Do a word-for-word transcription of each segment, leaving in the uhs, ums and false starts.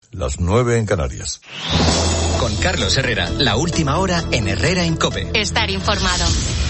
las nueve en Canarias. Con Carlos Herrera, la última hora en Herrera en COPE. Estar informado.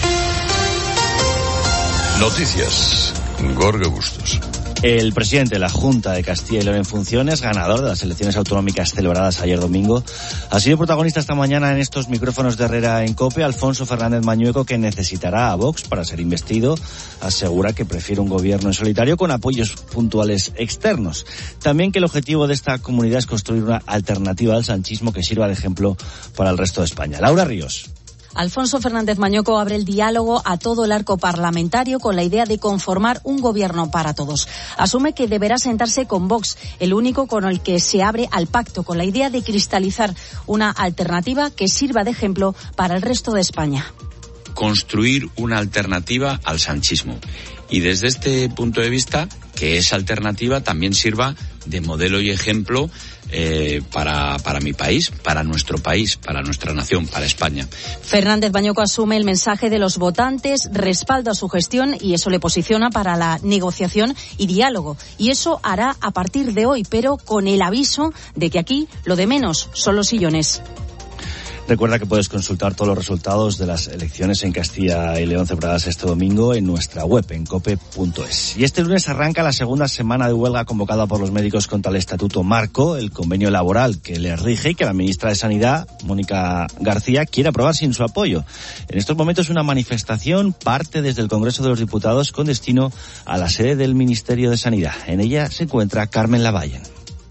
Noticias. Gorka Bustos. El presidente de la Junta de Castilla y León en funciones, ganador de las elecciones autonómicas celebradas ayer domingo, ha sido protagonista esta mañana en estos micrófonos de Herrera en COPE. Alfonso Fernández Mañueco, que necesitará a Vox para ser investido, asegura que prefiere un gobierno en solitario con apoyos puntuales externos. También que el objetivo de esta comunidad es construir una alternativa al sanchismo que sirva de ejemplo para el resto de España. Laura Ríos. Alfonso Fernández Mañueco abre el diálogo a todo el arco parlamentario con la idea de conformar un gobierno para todos. Asume que deberá sentarse con Vox, el único con el que se abre al pacto, con la idea de cristalizar una alternativa que sirva de ejemplo para el resto de España. Construir una alternativa al sanchismo. Y desde este punto de vista, que esa alternativa también sirva de modelo y ejemplo Eh, para, para mi país, para nuestro país, para nuestra nación, para España. Fernández Mañueco asume el mensaje de los votantes, respalda su gestión y eso le posiciona para la negociación y diálogo. Y eso hará a partir de hoy, pero con el aviso de que aquí lo de menos son los sillones. Recuerda que puedes consultar todos los resultados de las elecciones en Castilla y León celebradas este domingo en nuestra web, en cope punto es. Y este lunes arranca la segunda semana de huelga convocada por los médicos contra el Estatuto Marco, el convenio laboral que les rige y que la ministra de Sanidad, Mónica García, quiere aprobar sin su apoyo. En estos momentos una manifestación parte desde el Congreso de los Diputados con destino a la sede del Ministerio de Sanidad. En ella se encuentra Carmen Lavallen.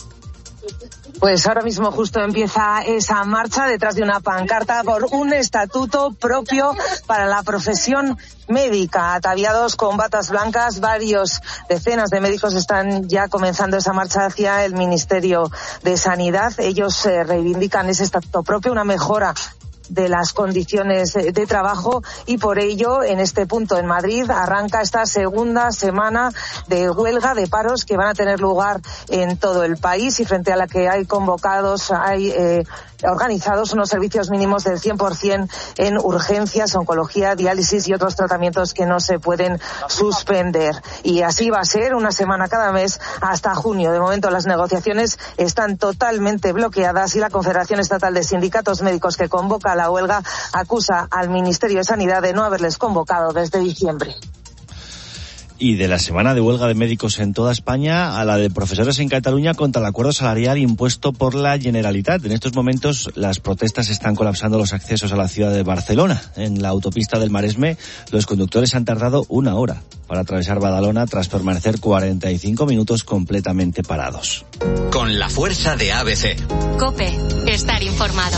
Pues ahora mismo justo empieza esa marcha detrás de una pancarta por un estatuto propio para la profesión médica. Ataviados con batas blancas, varios decenas de médicos están ya comenzando esa marcha hacia el Ministerio de Sanidad. Ellos eh, reivindican ese estatuto propio, una mejora de las condiciones de trabajo y por ello en este punto en Madrid arranca esta segunda semana de huelga, de paros que van a tener lugar en todo el país y frente a la que hay convocados, hay eh, organizados unos servicios mínimos del cien por ciento en urgencias, oncología, diálisis y otros tratamientos que no se pueden suspender. Y así va a ser una semana cada mes hasta junio. De momento las negociaciones están totalmente bloqueadas y la Confederación Estatal de Sindicatos Médicos que convoca la huelga acusa al Ministerio de Sanidad de no haberles convocado desde diciembre. Y de la semana de huelga de médicos en toda España a la de profesores en Cataluña contra el acuerdo salarial impuesto por la Generalitat. En estos momentos las protestas están colapsando los accesos a la ciudad de Barcelona. En la autopista del Maresme los conductores han tardado una hora para atravesar Badalona tras permanecer cuarenta y cinco minutos completamente parados. Con la fuerza de A B C. COPE. Estar informado.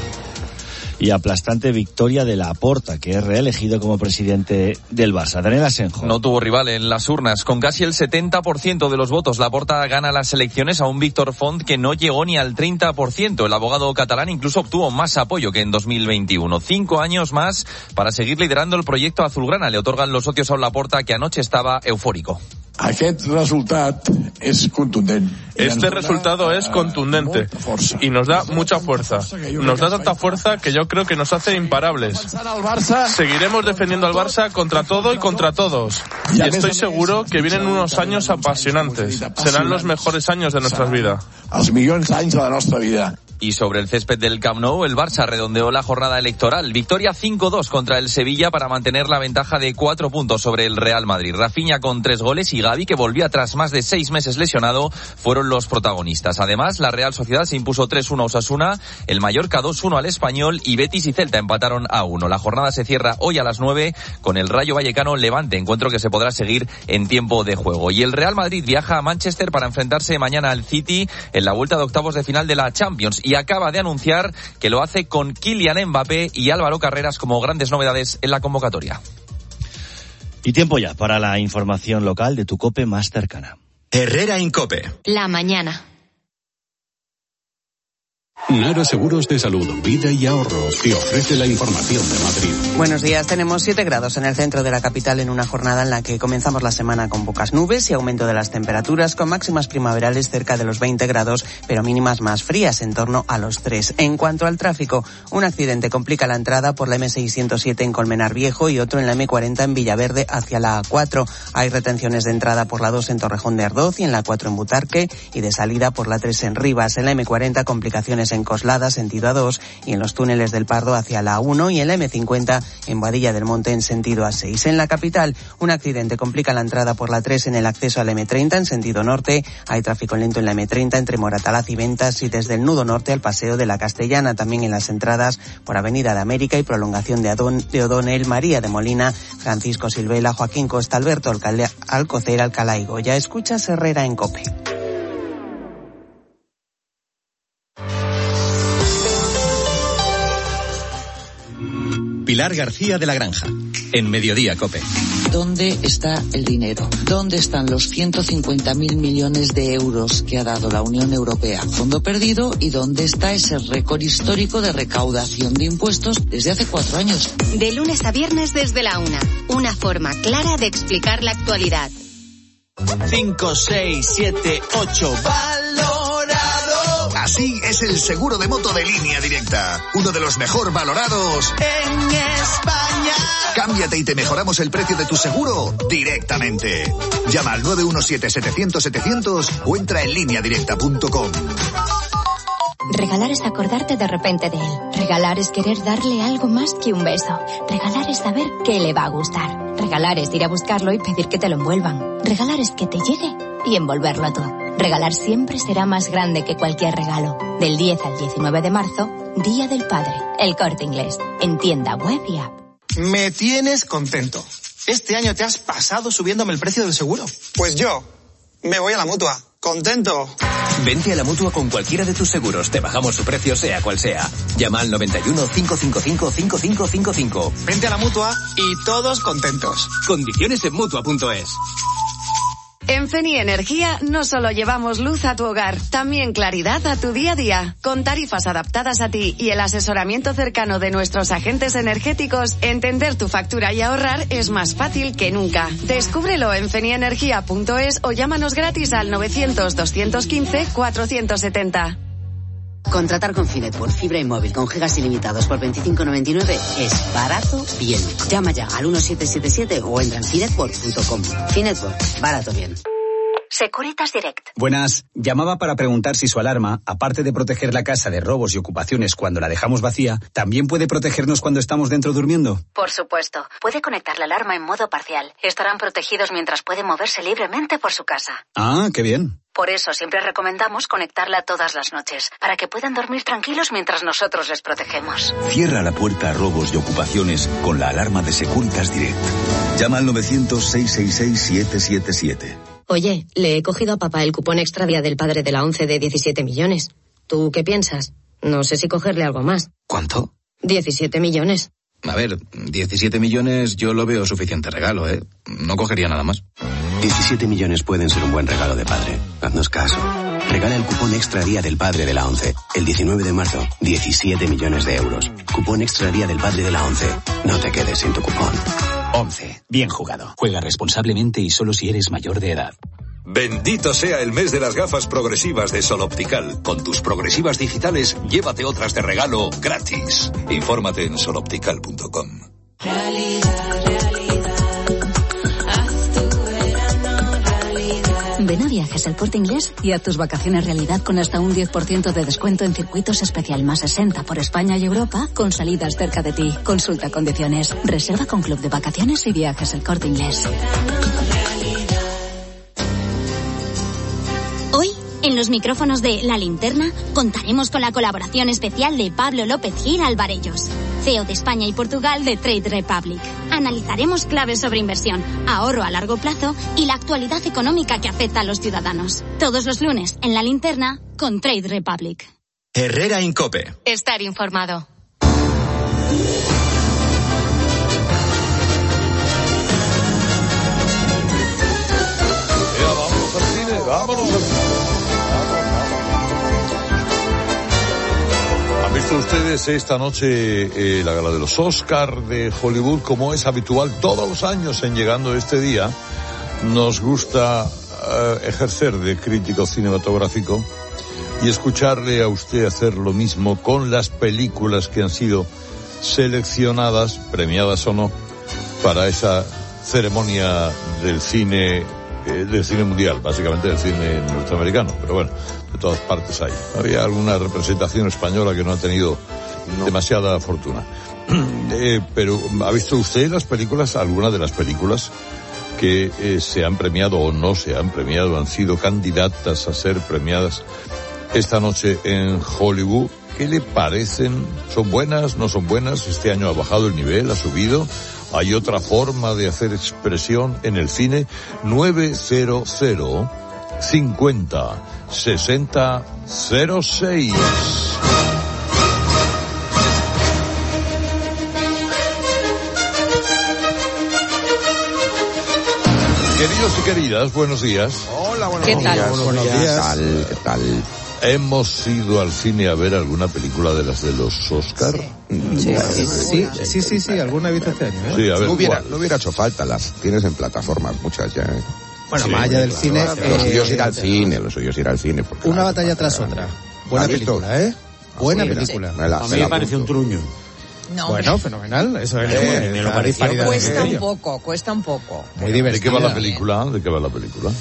Y aplastante victoria de Laporta, que es reelegido como presidente del Barça. Daniel Asenjo. No tuvo rival en las urnas. Con casi el setenta por ciento de los votos, Laporta gana las elecciones a un Víctor Font que no llegó ni al treinta por ciento. El abogado catalán incluso obtuvo más apoyo que en dos mil veintiuno. Cinco años más para seguir liderando el proyecto azulgrana. Le otorgan los socios a un Laporta que anoche estaba eufórico. Aquest resultat és contundent. Este resultado es contundente y nos da mucha fuerza. Nos da tanta fuerza que yo creo que nos hace imparables. Seguiremos defendiendo al Barça contra todo y contra todos. Y estoy seguro que vienen unos años apasionantes. Serán los mejores años de nuestras vidas. Els millors anys de la nostra vida. Y sobre el césped del Camp Nou, el Barça redondeó la jornada electoral. Victoria cinco dos contra el Sevilla para mantener la ventaja de cuatro puntos sobre el Real Madrid. Rafinha con tres goles y Gavi, que volvía tras más de seis meses lesionado, fueron los protagonistas. Además, la Real Sociedad se impuso tres uno a Osasuna, el Mallorca dos uno al Español y Betis y Celta empataron a uno. La jornada se cierra hoy a las nueve con el Rayo Vallecano Levante, encuentro que se podrá seguir en tiempo de juego. Y el Real Madrid viaja a Manchester para enfrentarse mañana al City en la vuelta de octavos de final de la Champions. Y acaba de anunciar que lo hace con Kylian Mbappé y Álvaro Carreras como grandes novedades en la convocatoria. Y tiempo ya para la información local de tu COPE más cercana. Herrera en COPE. La mañana. Nara Seguros de Salud, Vida y Ahorro te ofrece la información de Madrid. Buenos días, tenemos siete grados en el centro de la capital en una jornada en la que comenzamos la semana con pocas nubes y aumento de las temperaturas, con máximas primaverales cerca de los veinte grados, pero mínimas más frías, en torno a los tres. En cuanto al tráfico, un accidente complica la entrada por la eme seiscientos siete en Colmenar Viejo y otro en la eme cuarenta en Villaverde hacia la a cuatro. Hay retenciones de entrada por la dos en Torrejón de Ardoz y en la cuatro en Butarque y de salida por la tres en Rivas. En la eme cuarenta complicaciones en Coslada, sentido a dos, y en los túneles del Pardo hacia la a uno, y en la eme cincuenta en Boadilla del Monte en sentido a seis. En la capital, un accidente complica la entrada por la tres en el acceso a la eme treinta en sentido norte. Hay tráfico lento en la eme treinta entre Moratalaz y Ventas y desde el nudo norte al Paseo de la Castellana. También en las entradas por Avenida de América y prolongación de, Adón, de O'Donnell, María de Molina, Francisco Silvela, Joaquín Costa, Alberto Alcalde, Alcocer, Alcalá y Goya. Escuchas Herrera en COPE. Pilar García de la Granja, en Mediodía COPE. ¿Dónde está el dinero? ¿Dónde están los ciento cincuenta mil millones de euros que ha dado la Unión Europea? Fondo perdido. ¿Y dónde está ese récord histórico de recaudación de impuestos desde hace cuatro años? De lunes a viernes desde la una. Una forma clara de explicar la actualidad. cinco, seis, siete, ocho. ¡Valorado! Así es el seguro de moto de Línea Directa. Uno de los mejor valorados en España. Cámbiate y te mejoramos el precio de tu seguro directamente. Llama al nueve uno siete, setecientos, setecientos o entra en línea directa punto com. Regalar es acordarte de repente de él. Regalar es querer darle algo más que un beso. Regalar es saber qué le va a gustar. Regalar es ir a buscarlo y pedir que te lo envuelvan. Regalar es que te llegue y envolverlo tú. Regalar siempre será más grande que cualquier regalo. Del diez al diecinueve de marzo, Día del Padre. El Corte Inglés. En tienda web y app. Me tienes contento. Este año te has pasado subiéndome el precio del seguro. Pues yo me voy a la Mutua. ¡Contento! Vente a la Mutua con cualquiera de tus seguros. Te bajamos su precio sea cual sea. Llama al noventa y uno, cinco cinco cinco, cinco cinco cinco cinco. Vente a la Mutua y todos contentos. Condiciones en Mutua punto es. En Feni Energía no solo llevamos luz a tu hogar, también claridad a tu día a día. Con tarifas adaptadas a ti y el asesoramiento cercano de nuestros agentes energéticos, entender tu factura y ahorrar es más fácil que nunca. Descúbrelo en feni energía punto es o llámanos gratis al novecientos, doscientos quince, cuatrocientos setenta. Contratar con Finet por fibra y móvil con gigas ilimitados por veinticinco noventa y nueve es barato bien. Llama ya al uno siete siete siete o entra en finetwork punto com. Finetwork, barato bien. Securitas Direct. Buenas. Llamaba para preguntar si su alarma, aparte de proteger la casa de robos y ocupaciones cuando la dejamos vacía, también puede protegernos cuando estamos dentro durmiendo. Por supuesto. Puede conectar la alarma en modo parcial. Estarán protegidos mientras pueden moverse libremente por su casa. Ah, qué bien. Por eso siempre recomendamos conectarla todas las noches, para que puedan dormir tranquilos mientras nosotros les protegemos. Cierra la puerta a robos y ocupaciones con la alarma de Securitas Direct. Llama al novecientos, seiscientos sesenta y seis, siete siete siete. Oye, le he cogido a papá el cupón extra día del padre de la once de diecisiete millones. ¿Tú qué piensas? No sé si cogerle algo más. ¿Cuánto? diecisiete millones. A ver, diecisiete millones yo lo veo suficiente regalo, ¿eh? No cogería nada más. diecisiete millones pueden ser un buen regalo de padre. Haznos caso. Regala el cupón extra día del padre de la once. El diecinueve de marzo, diecisiete millones de euros. Cupón extra día del padre de la once. No te quedes sin tu cupón. once. Bien jugado. Juega responsablemente y solo si eres mayor de edad. Bendito sea el mes de las gafas progresivas de Sol Optical. Con tus progresivas digitales, llévate otras de regalo gratis. Infórmate en sol optical punto com. Ven a Viajes El Corte Inglés y haz tus vacaciones realidad con hasta un diez por ciento de descuento en circuitos especial más sesenta por España y Europa con salidas cerca de ti. Consulta condiciones. Reserva con Club de Vacaciones y Viajes El Corte Inglés. Hoy, en los micrófonos de La Linterna, contaremos con la colaboración especial de Pablo López Gil Alvarellos, C E O de España y Portugal de Trade Republic. Analizaremos claves sobre inversión, ahorro a largo plazo y la actualidad económica que afecta a los ciudadanos. Todos los lunes en La Linterna con Trade Republic. Herrera en COPE. Estar informado. Ya, vamos al cine, vámonos al cine. visto ustedes esta noche eh, la gala de los Oscar de Hollywood? Como es habitual todos los años en llegando este día, nos gusta uh, ejercer de crítico cinematográfico y escucharle a usted hacer lo mismo con las películas que han sido seleccionadas, premiadas o no, para esa ceremonia del cine, eh, del cine mundial, básicamente del cine norteamericano, pero bueno, de todas partes hay. Había alguna representación española que no ha tenido no. demasiada fortuna. eh, pero, ¿ha visto usted las películas, algunas de las películas que eh, se han premiado o no se han premiado, han sido candidatas a ser premiadas esta noche en Hollywood? ¿Qué le parecen? ¿Son buenas? ¿No son buenas? ¿Este año ha bajado el nivel? ¿Ha subido? ¿Hay otra forma de hacer expresión en el cine? nueve cero cero cincuenta sesenta cero seis. Queridos y queridas, buenos días. Hola, buenos ¿Qué días. tal? Buenos días. ¿Qué tal? ¿Qué tal? ¿Hemos ido al cine a ver alguna película de las de los Oscar? Sí, sí, sí, sí, sí, sí, alguna he visto este año, ¿eh? Sí, a ver, no, hubiera, ¿cuál? no hubiera hecho falta, las tienes en plataformas, muchas ya. ¿eh? Bueno, Sí, más allá del claro, cine... claro. Eh, Lo suyo es ir al cine, lo suyo es ir al cine. Porque una batalla tras otra. Buena película, ¿eh? Buena película. Me la, a mí me, me parece un truño. No, bueno, fenomenal. Eso es. Eh, me lo pareció. Cuesta un poco, cuesta un poco. Muy divertido. ¿De qué va la película? ¿De qué va la película?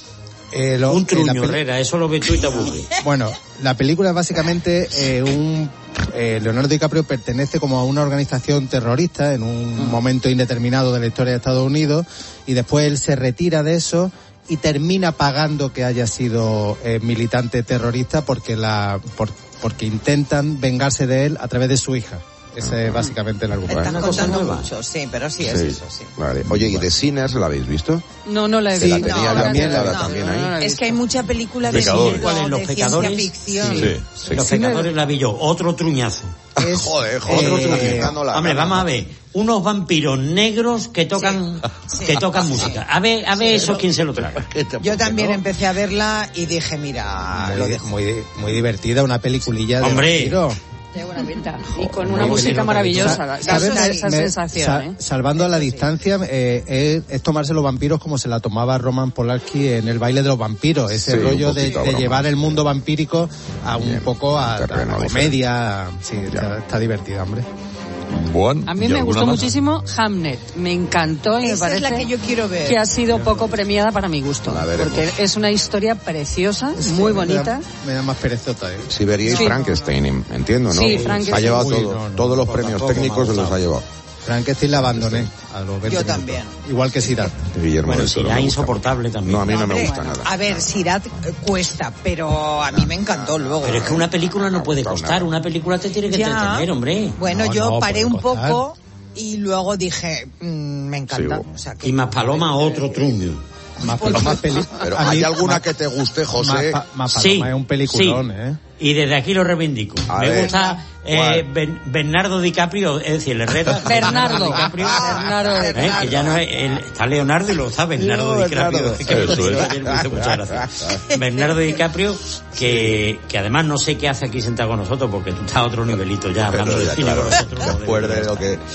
Eh, lo, un truño, eh, Herrera, eso lo ves tú y te aburre. Bueno, la película es básicamente eh, un... Eh, Leonardo DiCaprio pertenece como a una organización terrorista en un uh-huh. momento indeterminado de la historia de Estados Unidos, y después él se retira de eso y termina pagando que haya sido eh, militante terrorista porque la por, porque intentan vengarse de él a través de su hija. Ese es básicamente el argumento. Estás contando mucho, sí, pero sí es sí. eso, sí. Vale. Oye, ¿y de Sinners la habéis visto? No, no la he sí, visto. La tenía no, también, no, la, no, también no, ahí. no, no, es que hay mucha película de Pecadores. ¿Cuál es? Los de Pecadores. Ficción. Sí, sí. Sí. Los Pecadores la vi yo. Otro truñazo. Es, joder, joder. Otro eh, truñazo. Hombre, vamos a ver. Unos vampiros negros que tocan sí. que tocan sí. música. A ver, a ver sí. eso quién se lo traga. Yo también ¿no? empecé a verla y dije, mira, muy, lo dejo. Muy, muy divertida, una peliculilla de Hombre. vampiro. De buena pinta. Y con una música maravillosa. Da esa, esa me, sensación, sa, ¿eh? Salvando a la distancia, eh, es, es tomarse los vampiros como se la tomaba Roman Polanski en El baile de los vampiros. Ese sí, rollo de, de llevar el mundo vampírico a un Bien, poco a, a la comedia. Sí, está, está divertida, hombre. Bueno, a mí me gustó más? muchísimo Hamnet, me encantó y Esa me parece es la que yo quiero ver. que ha sido poco premiada para mi gusto, porque es una historia preciosa, sí, muy bonita. Me da, me da más perezota. ¿eh? Si veríais sí. Frankenstein, entiendo, ¿no? Sí, Frankenstein. Ha llevado todo, Uy, no, no, todos no, los premios tampoco, técnicos se los ha llevado. Frankenstein la abandoné a los veinte Yo minutos. también. Igual que Sirat. Guillermo bueno, del Toro. Sirat insoportable también. No, a mí no, no me hombre, gusta nada. A ver, Sirat cuesta, pero a mí me encantó luego. Pero es que una película no puede costar, una película te tiene que ya. entretener, hombre. Bueno, no, yo no, paré un costar. poco y luego dije, mmm, me encanta. Sí, o sea, que y más Paloma, otro truño. Más, más peli Pero ¿hay alguna que te guste, José? Más, más sí, es un peliculón, sí. ¿eh? Y desde aquí lo reivindico. A Me ver, gusta eh, ben, Bernardo DiCaprio, es decir, el Herrera. Bernardo. DiCaprio, Bernardo. ¿Eh? Que ya no es, el, está Leonardo y lo está Bernardo no, DiCaprio. Bernardo. Muchas gracias. Bernardo DiCaprio, que, que además no sé qué hace aquí sentado con nosotros, porque tú estás a otro nivelito ya, hablando pero de ya, cine claro, con nosotros. Después de lo que...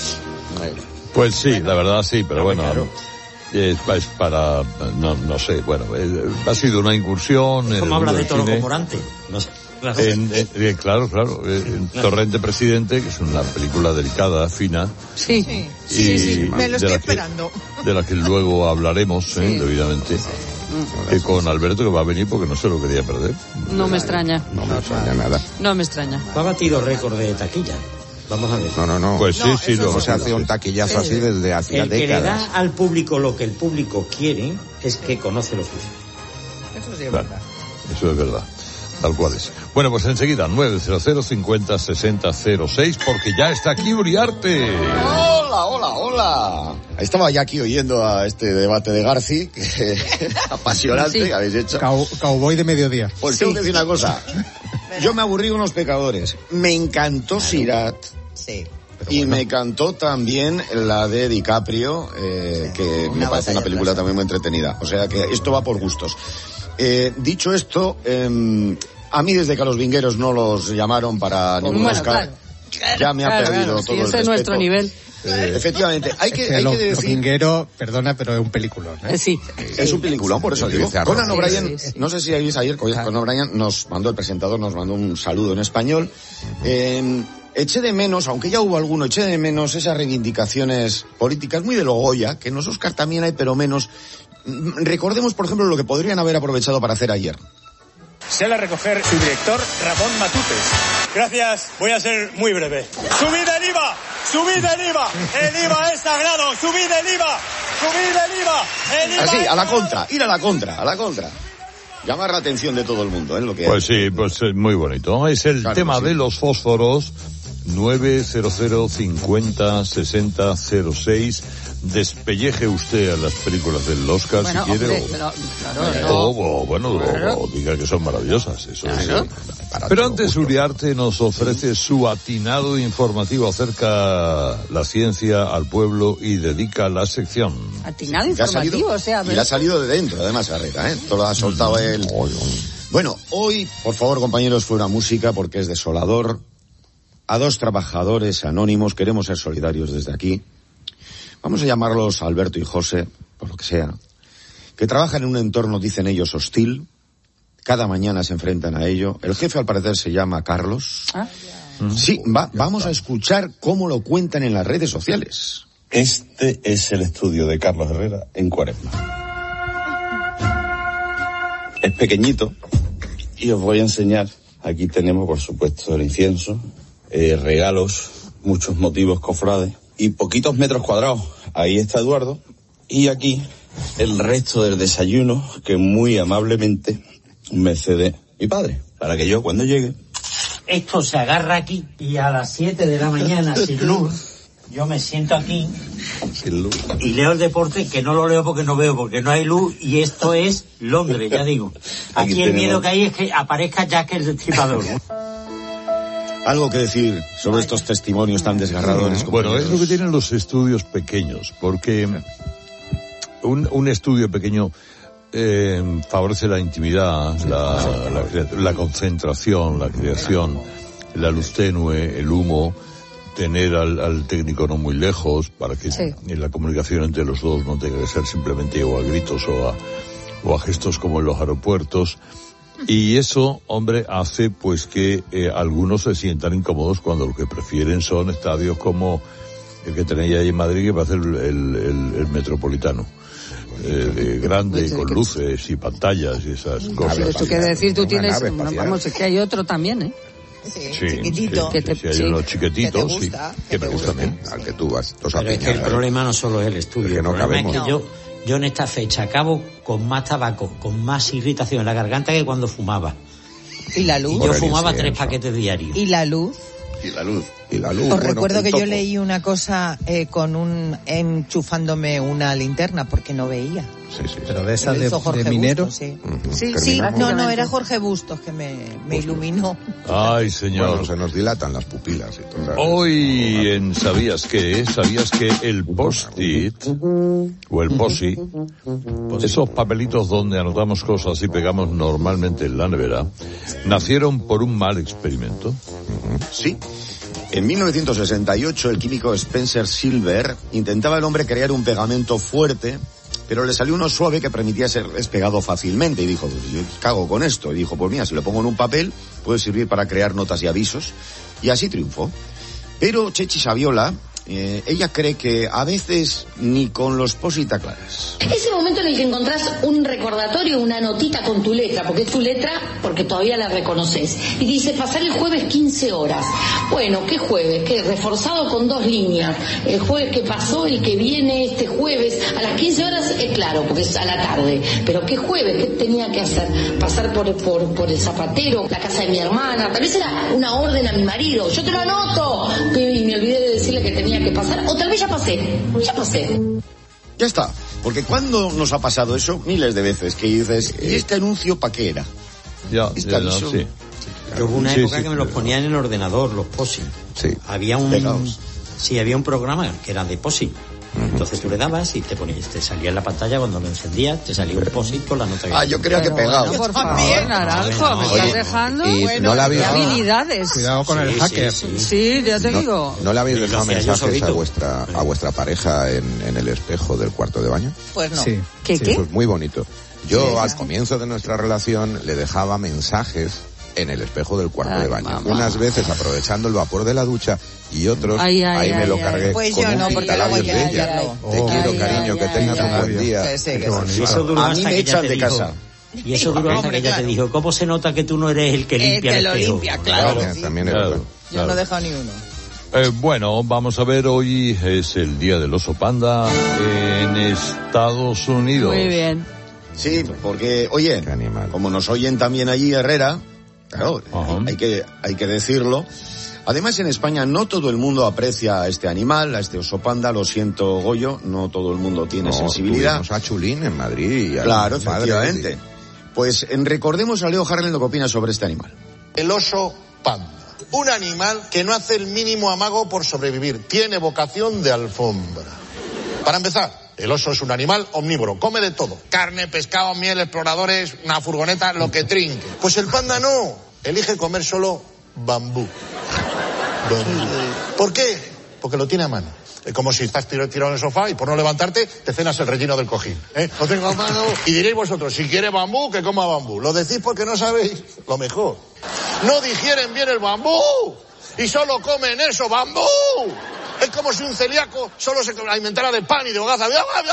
Pues sí, la verdad sí, pero bueno, claro. es, es para, no, no sé, bueno, ha sido una incursión. ¿Cómo hablas de Toro Comorante? No sé. En, en, en, claro, claro, en Torrente Presidente, que es una película delicada, fina. Sí, sí, sí, sí, me lo estoy esperando. Que, de la que luego hablaremos, sí. eh, debidamente. Sí. Eh, con Alberto, que va a venir porque no se lo quería perder. No me extraña. No me extraña nada. No me extraña. Ha batido récord de taquilla. Vamos a ver. No, no, no. Pues sí, no, sí. No se hace un taquillazo así desde hacía el que décadas. Le da al público lo que el público quiere es que conoce lo suyo. Eso sí es claro, verdad. Eso es verdad. Tal cual es. Bueno, pues enseguida, nueve cero cero cincuenta sesenta cero seis, porque ya está aquí Uriarte. Hola, hola, hola. Estaba ya aquí oyendo a este debate de Garci, que apasionante sí. que habéis hecho. Cow- cowboy de mediodía. Pues sí. Tengo que decir una cosa. Yo me aburrí con Los Pecadores. Me encantó claro. Sirat. Sí. Y bueno. me encantó también la de DiCaprio, eh, sí. que una me parece una película también muy entretenida. O sea que esto va por gustos. Eh, dicho esto, eh, A mí desde que a los vingueros no los llamaron para ningún bueno, Oscar, claro. ya me ha Claro, perdido claro, todo si el ese respeto. es nuestro nivel. Eh, efectivamente, hay que, Es que hay los, que decir... los vingueros, perdona, pero es un peliculón. ¿eh? Sí. Es un peliculón, por eso Sí, digo. sí, Conan sí, O'Brien, sí, sí. no sé si habéis ayer, Conan O'Brien nos mandó, el presentador nos mandó un saludo en español. Eh, eché de menos, aunque ya hubo alguno, eché de menos esas reivindicaciones políticas muy de lo Goya, que en los Oscar también hay, pero menos. Recordemos, por ejemplo, lo que podrían haber aprovechado para hacer ayer. Sale a recoger su director, Ramón Matutes. Gracias, voy a ser muy breve. ¡Subid el I V A! ¡Subid el I V A! ¡El I V A es sagrado! ¡Subid el I V A! ¡Subid el I V A! ¡El I V A Así, es a la sagrado! contra, ir a la contra, a la contra. Llamar la atención de todo el mundo, ¿eh? Lo que Pues sí, pues es muy bonito. Es el Claro tema que sí. de los fósforos. nueve cero cero cincuenta sesenta cero seis. Despelleje usted a las películas del Oscar Bueno, si quiere. hombre, o- pero, claro, o, no. o, bueno, Claro. o, o diga que son maravillosas, eso Claro. es. Pero antes Uriarte nos ofrece su atinado informativo acerca la ciencia al pueblo y dedica la sección. Atinado Le ha informativo, salido- o sea... y le ha salido de dentro, además, Garreta, ¿eh? Todo lo ha soltado él. Bueno, hoy, por favor, compañeros, fuera música porque es desolador. A dos trabajadores anónimos, queremos ser solidarios desde aquí. Vamos a llamarlos Alberto y José, por lo que sea, que trabajan en un entorno, dicen ellos, hostil. Cada mañana se enfrentan a ello. El jefe, al parecer, se llama Carlos. ¿Ah? Sí, va, vamos a escuchar cómo lo cuentan en las redes sociales. Este es el estudio de Carlos Herrera en Cuaresma. Es pequeñito y os voy a enseñar. Aquí tenemos, por supuesto, el incienso, eh, regalos, muchos motivos cofrades y poquitos metros cuadrados. Ahí está Eduardo y aquí el resto del desayuno que muy amablemente me cede mi padre para que yo cuando llegue... Esto se agarra aquí y a las siete de la mañana sin luz yo me siento aquí Sin luz. y leo el deporte, que no lo leo porque no veo, porque no hay luz, y esto es Londres, ya digo. Aquí, Aquí el tenemos- miedo que hay es que aparezca Jack el Destripador. Algo que decir sobre estos testimonios tan desgarradores. Bueno, es compañeros? lo que tienen los estudios pequeños, porque un, un estudio pequeño eh, favorece la intimidad, la, la, crea- la concentración, la creación, la luz tenue, el humo, tener al, al técnico no muy lejos para que Sí. la comunicación entre los dos no tenga que ser simplemente o a gritos o a, o a gestos como en los aeropuertos. Y eso, hombre, hace pues que eh, algunos se sientan incómodos cuando lo que prefieren son estadios como el que tenéis ahí en Madrid, que parece el, el, el, el Metropolitano. Eh, de grande, con luces y pantallas y esas cosas. Pero esto quiere decir, tú Una tienes... nave bueno, espacial. vamos, es que hay otro también, ¿eh? Sí, Sí, chiquitito. sí, Que te- sí, hay sí. unos chiquititos, Que te sí, gusta, que me gustan también. Al que tú vas, dos Pero es que el apiñadas. problema no solo es el estudio, Es que no el problema es cabemos. que yo, yo en esta fecha acabo con más tabaco, con más irritación en la garganta que cuando fumaba. ¿Y la Y luz? yo Por el fumaba incienso. tres paquetes diarios. ¿Y la luz? Y la luz. Y la luz. Os bueno, recuerdo un que yo topo. leí una cosa eh, con un enchufándome una linterna porque no veía. Sí, sí, sí. Pero de esas Lo de, hizo Jorge de minero. Bustos, sí. Ujú, Sí, termina. sí, no, no, Prácticamente. era Jorge Bustos que me, me iluminó. Ay, señor. Bueno, se nos dilatan las pupilas y todo. Hoy en ¿Sabías qué? ¿Sabías que el post-it o el posi, esos papelitos donde anotamos cosas y pegamos normalmente en la nevera, nacieron por un mal experimento? Sí. En mil novecientos sesenta y ocho, el químico Spencer Silver intentaba el hombre crear un pegamento fuerte, pero le salió uno suave que permitía ser despegado fácilmente. Y dijo, yo cago con esto. Y dijo, pues mira, si lo pongo en un papel, puede servir para crear notas y avisos. Y así triunfó. Pero Chechi Saviola, eh, ella cree que a veces ni con los posit aclaras. Ese momento en el que encontrás un recordatorio, una notita con tu letra, porque es tu letra, porque todavía la reconoces. Y dice, pasar el jueves quince horas. Bueno, ¿qué jueves? ¿Qué? Reforzado con dos líneas. El jueves que pasó, el que viene este jueves, a las quince horas, es claro, porque es a la tarde. Pero ¿qué jueves? ¿Qué tenía que hacer? Pasar por, por, por el zapatero, la casa de mi hermana. Tal vez era una orden a mi marido. Yo te lo anoto. Y me olvidé de decirle que tenía que pasar. O tal vez ya pasé. Ya pasé. Ya está. Porque cuando nos ha pasado eso, miles de veces, que dices, ¿y este anuncio para qué era? Ya, Este ya no, aviso. sí. Yo hubo una Sí, época sí, que me los pero- ponía en el ordenador, los POSI. Sí. Había un... Pegados. Sí, había un programa que era de POSI. entonces tú le dabas y te ponías, te salía en la pantalla cuando lo encendías, te salía un post-it con la nota que... Ah, yo creía que pegado. Bueno, por favor, Naranjo, me estás dejando y bueno, no la habéis- qué habilidades. Cuidado con el Sí, hacker. sí, sí. Sí, ya te ¿No, digo. ¿No le habéis Sí, dejado lo hacía yo mensajes a solito. vuestra, a vuestra pareja en, en el espejo del cuarto de baño? Pues no. Sí. ¿Qué, sí. qué? Eso es muy bonito. Yo Sí, al sí. comienzo de nuestra relación le dejaba mensajes en el espejo del cuarto Ay, de baño. mamá. Unas veces aprovechando el vapor de la ducha y otros Ay, ay, ahí me ay, lo ay. cargué Pues con yo un no, porque luego hay pintalabios que de ella. callarlo. Te Oh. quiero, Ay, cariño, ay, que ay, tengas ay, un buen ay. día. Que sí, Qué que sí. bonito. Y eso duró A mí hasta me que ya echan te de dijo, casa. y eso duró hasta Hombre, que ya claro. te dijo, ¿cómo se nota que tú no eres el que El limpia que el lo espejo? limpia, claro. Claro, sí. también es Claro. verdad. Yo Claro. no he dejado ni uno. Eh, bueno, vamos a ver, hoy es el Día del Oso Panda en Estados Unidos. Muy bien. Sí, porque, oye, Qué animal. como nos oyen también allí Herrera, claro, Ajá. hay que, hay que decirlo. Además, en España no todo el mundo aprecia a este animal, a este oso panda, lo siento, Goyo, no todo el mundo tiene No, sensibilidad. tuvimos a Chulín en Madrid. Y a Claro, los padres efectivamente. Pues en, recordemos a Leo Harlem lo que opina sobre este animal. El oso panda. Un animal que no hace el mínimo amago por sobrevivir. Tiene vocación de alfombra. Para empezar, el oso es un animal omnívoro. Come de todo. Carne, pescado, miel, exploradores, una furgoneta, lo que trinque. Pues el panda no. Elige comer solo bambú. Bambú. ¿Por qué? Porque lo tiene a mano. Es como si estás tirado tirado en el sofá y por no levantarte te cenas el relleno del cojín. ¿eh? Lo tengo a mano y diréis vosotros, si quiere bambú, que coma bambú. Lo decís porque no sabéis lo mejor. No digieren bien el bambú y solo comen eso, bambú. Es como si un celíaco solo se alimentara de pan y de hogaza.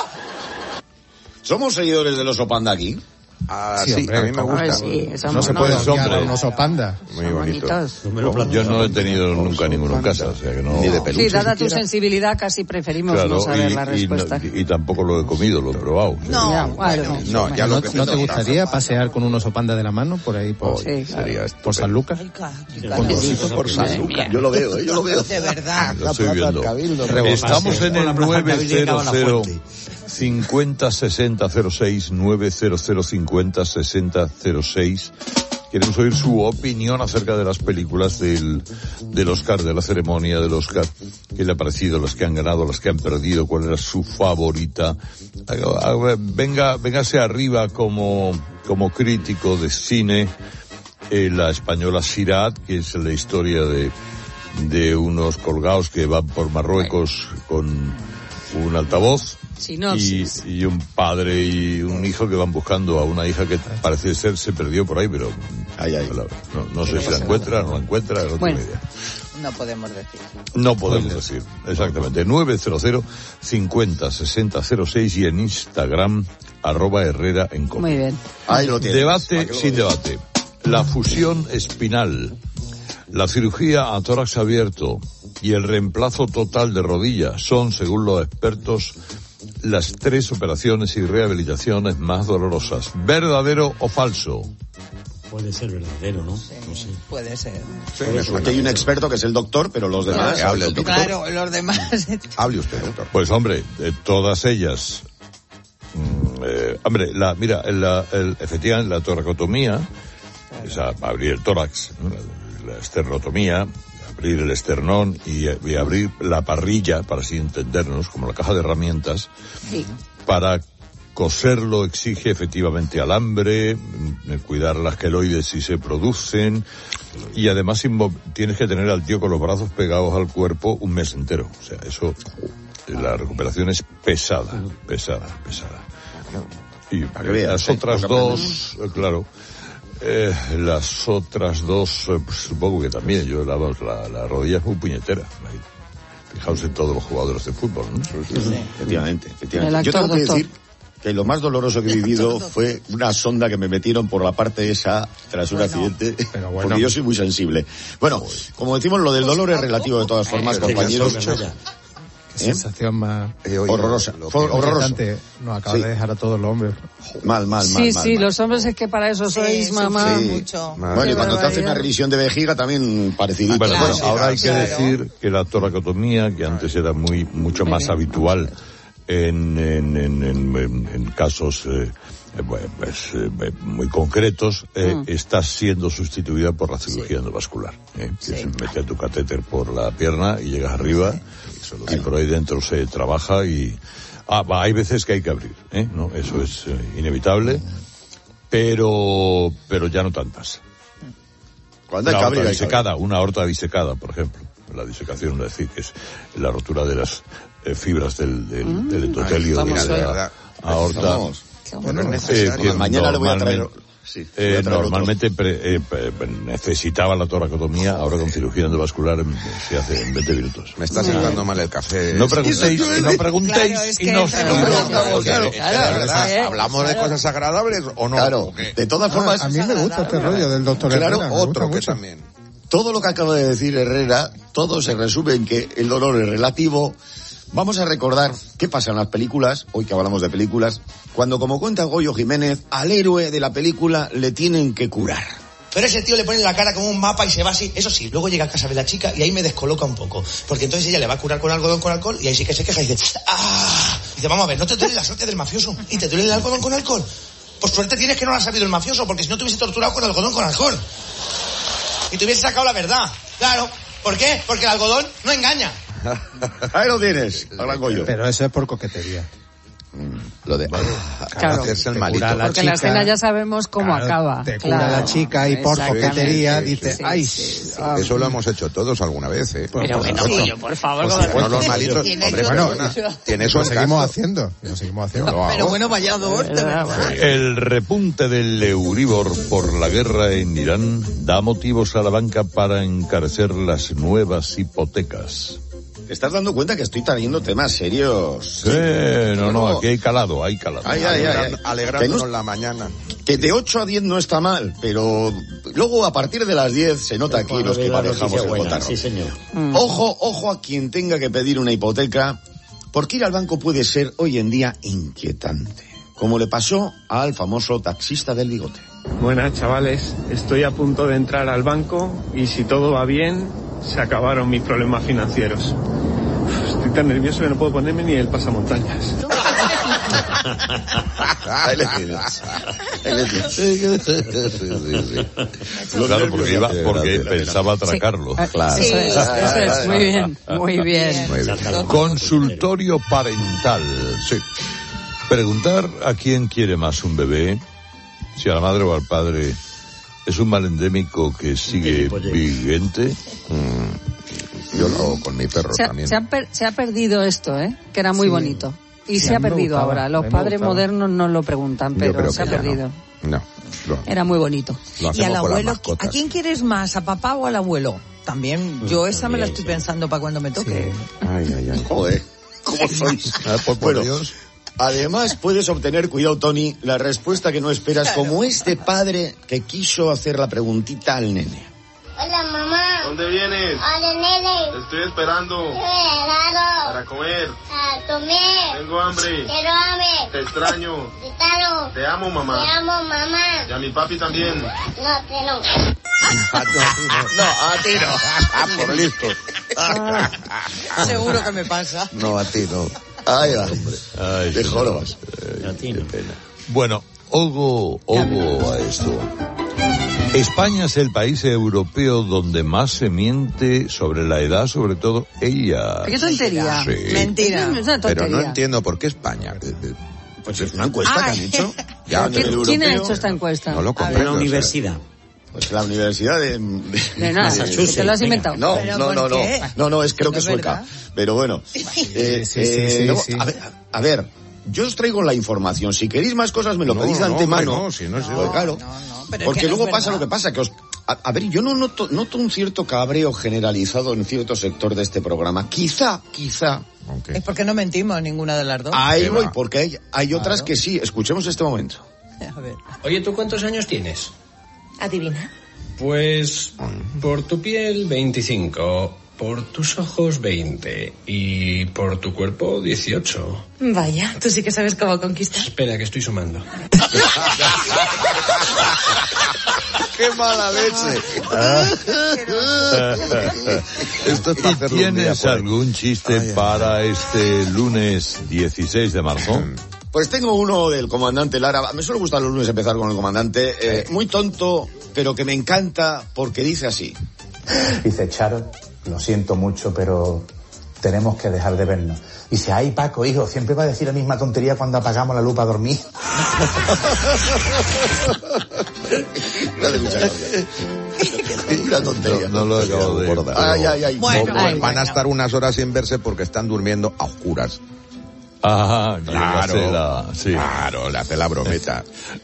¿Somos seguidores del oso panda aquí? Ah, Sí, sí, hombre, a mí me ¿cómo? gusta. Ay, sí, son No se monos. puede odiar hombre. a un oso panda. Muy Son bonito. bonitos. No me lo planteo. Yo no he tenido nunca ninguno en casa, o sea que no... Ni de peluche Sí, dada tu siquiera. sensibilidad, casi preferimos Claro, no saber y, la y no- respuesta. y tampoco lo he comido, lo he probado. No, Ya, bueno. No, ya ¿No, lo que no te gustaría pasear con un oso panda de la mano por ahí, por, Sí, sería por San Lucas? Con osito por San Lucas. Yo lo veo, ¿eh? yo lo veo. De verdad. Lo estoy viendo. Rebosante. Estamos en Por la el Plaza nueve Cabildo y cero acaba la cero fuente. cincuenta sesenta cero seis nueve cero cero cincuenta sesenta cero seis. Queremos oír su opinión acerca de las películas del, del Oscar, de la ceremonia del Oscar. ¿Qué le ha parecido? Las que han ganado, las que han perdido, ¿cuál era su favorita? A- a- Venga, véngase arriba como, como crítico de cine, eh, la española Sirat, que es la historia de, de unos colgados que van por Marruecos con un altavoz. Y, Sinopsis. y un padre y un hijo que van buscando a una hija que parece ser se perdió por ahí, pero Ay, ay. no, no sé si la encuentra, no la encuentra, no tengo Bueno. idea. No podemos decir. No podemos decir, exactamente. nueve cero cero cincuenta sesenta cero seis y en Instagram, arroba Herrera en Cope. Muy bien. Ahí lo tienes. Debate Para que lo sin veas. debate. La fusión espinal, la cirugía a tórax abierto y el reemplazo total de rodilla son, según los expertos, las tres operaciones y rehabilitaciones más dolorosas. ¿Verdadero o falso? Puede ser verdadero, ¿no? No sé. Puede ser. Sí, aquí hay un experto que es el doctor, pero los demás... Que hable el doctor. Claro, los demás. Hable usted, doctor. Pues hombre, de todas ellas, mm, eh, hombre, la, mira, la, el, efectivamente la toracotomía, o sea, abrir el tórax, ¿no? la, la esternotomía, abrir el esternón y, y abrir la parrilla, para así entendernos, como la caja de herramientas, Sí. para coserlo exige efectivamente alambre, mm, cuidar las queloides si se producen, y además invo- tienes que tener al tío con los brazos pegados al cuerpo un mes entero. O sea, eso, la recuperación es pesada, pesada, pesada. Y Para que veas, las ¿eh? otras Lo que dos, eh, claro, eh, las otras dos, eh, pues, supongo que también, yo la, la, la rodilla es muy puñetera. Ahí. Fijaos en todos los jugadores de fútbol, ¿no? Efectivamente, efectivamente. El Yo actor, tengo que doctor. decir que lo más doloroso que he vivido fue una sonda que me metieron por la parte esa tras un accidente, pero bueno. porque yo soy muy sensible. Bueno, como decimos, lo del dolor es relativo de todas formas, compañeros. Qué sensación más Horrorosa. Fue horroroso. inquietante. Nos acaba Sí. de dejar a todos los hombres. Mal, mal, mal. Sí, mal, sí, mal. los hombres es que para eso sois, mamá. Sí. mucho. Bueno, y Qué cuando te hacen una barbaridad. revisión de vejiga también parecido. Bueno, Bueno, bueno, ahora hay que claro. decir que la toracotomía, que antes era muy mucho más habitual en, en, en, en, en casos eh, pues, eh, muy concretos, eh, mm. está siendo sustituida por la cirugía sí. endovascular. ¿eh? Que sí. se mete tu catéter por la pierna y llegas arriba sí. y por ahí dentro se trabaja y... Ah, va, hay veces que hay que abrir, ¿eh? No, eso es eh, inevitable, pero pero ya no tantas. ¿Cuándo hay que abrir? Una disecada, una aorta disecada, por ejemplo. La disecación, es decir, que es la rotura de las eh, fibras del, del, mm, del endotelio de la, de la aorta. Estamos, bueno, es necesario. Eh, Mañana le voy a traer... Sí, eh, normalmente pre, eh, pre, necesitaba la toracotomía, ahora con cirugía endovascular se hace en veinte minutos. Me está sentando mal el café. No preguntéis, no preguntéis claro, es que y no se ¿Hablamos de cosas agradables o no? Claro, de todas formas... Ah, a mí me gusta este rollo del doctor Claro, Herrera, otro que también. Todo lo que acaba de decir Herrera, todo se resume en que el dolor es relativo. Vamos a recordar qué pasa en las películas, hoy que hablamos de películas, cuando, como cuenta Goyo Jiménez, al héroe de la película le tienen que curar. Pero ese tío le pone la cara como un mapa y se va así. Eso sí, luego llega a casa de la chica y ahí me descoloca un poco. Porque entonces ella le va a curar con algodón con alcohol y ahí sí que se queja y dice, ¡ah! Y dice, vamos a ver, ¿no te duele la suerte del mafioso? ¿Y te duele el algodón con alcohol? Pues suerte tienes que no lo ha sabido el mafioso, porque si no te hubiese torturado con algodón con alcohol. Y te hubiese sacado la verdad. Claro. ¿Por qué? Porque el algodón no engaña. Ahí lo tienes, Goyo. Pero eso es por coquetería. Lo de claro, hacerse el malito. La porque chica, la escena ya sabemos cómo claro, acaba. Te cura claro. la chica y por coquetería sí, dice, sí, ay, sí, sí, sí. Eso lo hemos hecho todos alguna vez, ¿eh? Pero por bueno, Goyo, por favor. Pues, bueno, los malitos, hombre, bueno, tiene su lo seguimos haciendo, lo seguimos haciendo. No, pero bueno, vaya dolor, de verdad. El repunte del Euribor por la guerra en Irán da motivos a la banca para encarecer las nuevas hipotecas. ¿Te estás dando cuenta que estoy trayendo temas serios? Sí, no, no, aquí hay calado, hay calado. Ay, ay, ay, alegrándonos no, la mañana. Que de ocho a diez no está mal, pero luego a partir de las diez se nota aquí los que manejamos el botarro. Sí, señor. Mm. Ojo, ojo a quien tenga que pedir una hipoteca, porque ir al banco puede ser hoy en día inquietante, como le pasó al famoso taxista del bigote. Buenas, chavales, estoy a punto de entrar al banco y si todo va bien, se acabaron mis problemas financieros. Estoy tan nervioso que no puedo ponerme ni el pasamontañas. Ahí le tienes. Ahí le tienes. Claro, porque, iba, porque pensaba atracarlo. Sí. Claro. Sí, eso es, eso es. Muy bien, muy bien. Muy bien. Consultorio parental. Sí. Preguntar a quién quiere más un bebé, si a la madre o al padre, es un mal endémico que sigue vigente. Mm, yo lo hago con mi perro se ha, también. Se ha, per, se ha perdido esto, ¿eh? Que era muy sí. bonito. Y sí, se ha perdido gustaba, ahora. Los padres modernos no lo preguntan, pero se ha perdido. No. no lo, era muy bonito. ¿Y al abuelo? ¿A quién quieres más? ¿A papá o al abuelo? También, yo esa también, me la estoy sí. pensando para cuando me toque. Sí. Ay, ay, ay. Joder, ¿cómo sois? Por, por bueno, Dios. Además, puedes obtener, cuidado Tony, la respuesta que no esperas, claro. como este padre que quiso hacer la preguntita al nene. Hola, mamá. ¿Dónde vienes? Hola, nene. Te estoy esperando. Helado. Para comer. A comer. Tengo hambre. Quiero hambre. Te extraño. Te extraño. Te amo, mamá. Te amo, mamá. Y a mi papi también. No, te no. No, a ti no. Ah, por listo. Seguro que me pasa. No, a ti no. Ay, hombre. Ay, de jorobas. A ti no. Bueno, ogo, ogo a esto. España es el país europeo donde más se miente sobre la edad, sobre todo ella. ¿Qué tontería? Sí. Mentira. Es una tontería. Pero no entiendo por qué España. Pues es una encuesta Ay. que han hecho. Ya ¿Quién, ¿Quién ha hecho esta encuesta? No lo comprendo. La universidad. Pues la universidad de... De, de nada, Massachusetts. ¿Te lo has inventado? No, no, no, no. No, no, es creo que es sueca. Pero bueno. Eh, sí, sí, eh, sí, luego, sí. A, ver, a ver, yo os traigo la información. Si queréis más cosas, me lo no, pedís de no, antemano. No, si no es pues claro. No, no, pero porque es que luego no pasa lo que pasa, que os... A, a ver, yo no noto, noto un cierto cabreo generalizado en cierto sector de este programa. Quizá, quizá... Okay. Es porque no mentimos ninguna de las dos. Ahí voy, porque hay, hay otras claro. que sí. Escuchemos este momento. A ver. Oye, ¿tú cuántos años tienes? Adivina. Pues por tu piel veinticinco, por tus ojos veinte y por tu cuerpo dieciocho. Vaya, tú sí que sabes cómo conquistar. Espera, que estoy sumando. ¡Qué mala leche! Esto es para hacerlo un día ¿Tienes por ahí. algún chiste Ay, ay, para este lunes dieciséis de marzo? Pues tengo uno del comandante Lara. Me suele gustar los lunes empezar con el comandante. Eh, muy tonto, pero que me encanta porque dice así. Dice, Charo, lo siento mucho, pero tenemos que dejar de vernos. Dice, ay, Paco, hijo, siempre va a decir la misma tontería cuando apagamos la luz para dormir. No de mucha gracia. Una tontería. No, no lo he acabado de... Ay, ay, ay. Bueno, Van ay, a bueno. estar unas horas sin verse porque están durmiendo a oscuras. Ah, Claro, claro, la, sí. claro, le hace la brometa.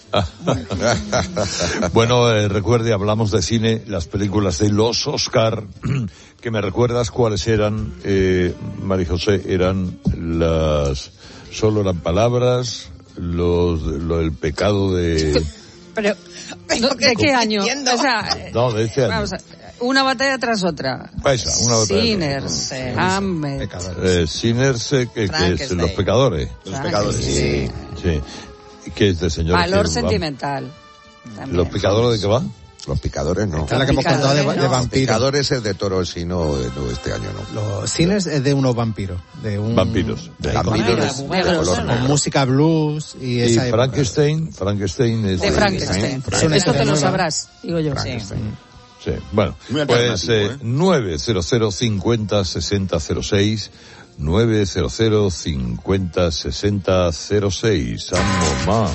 Bueno, eh, recuerde, hablamos de cine, las películas de los Oscar, que me recuerdas cuáles eran, eh, María José, eran las, solo eran palabras, los, lo, el pecado de... Pero, ¿de qué año? O sea, No, de este año. vamos a, una batalla tras otra. Esa, una batalla. Sinners, eh, Hamlet. Eh, Sinners, eh, que, que es Los Pecadores. Los Pecadores, sí. Sí. Que es de señor... Valor que va- sentimental. También. ¿Los Picadores de qué va? Los Picadores no. Esta es la que hemos contado de, de Los vampiros. Picadores es de toros y no, no este año no. Los Sinners es de unos vampiros. De un... Vampiros. De Con- vampiros con- de color con música blues y Y esa época. Frankenstein, Frankenstein es De Frankenstein. Es una Esto te historia lo nueva. sabrás, digo yo. Sí, bueno, Muy pues alternativo, eh, nueve cero cero cincuenta sesenta cero seis, nueve cero cero cincuenta sesenta cero seis. Amomán.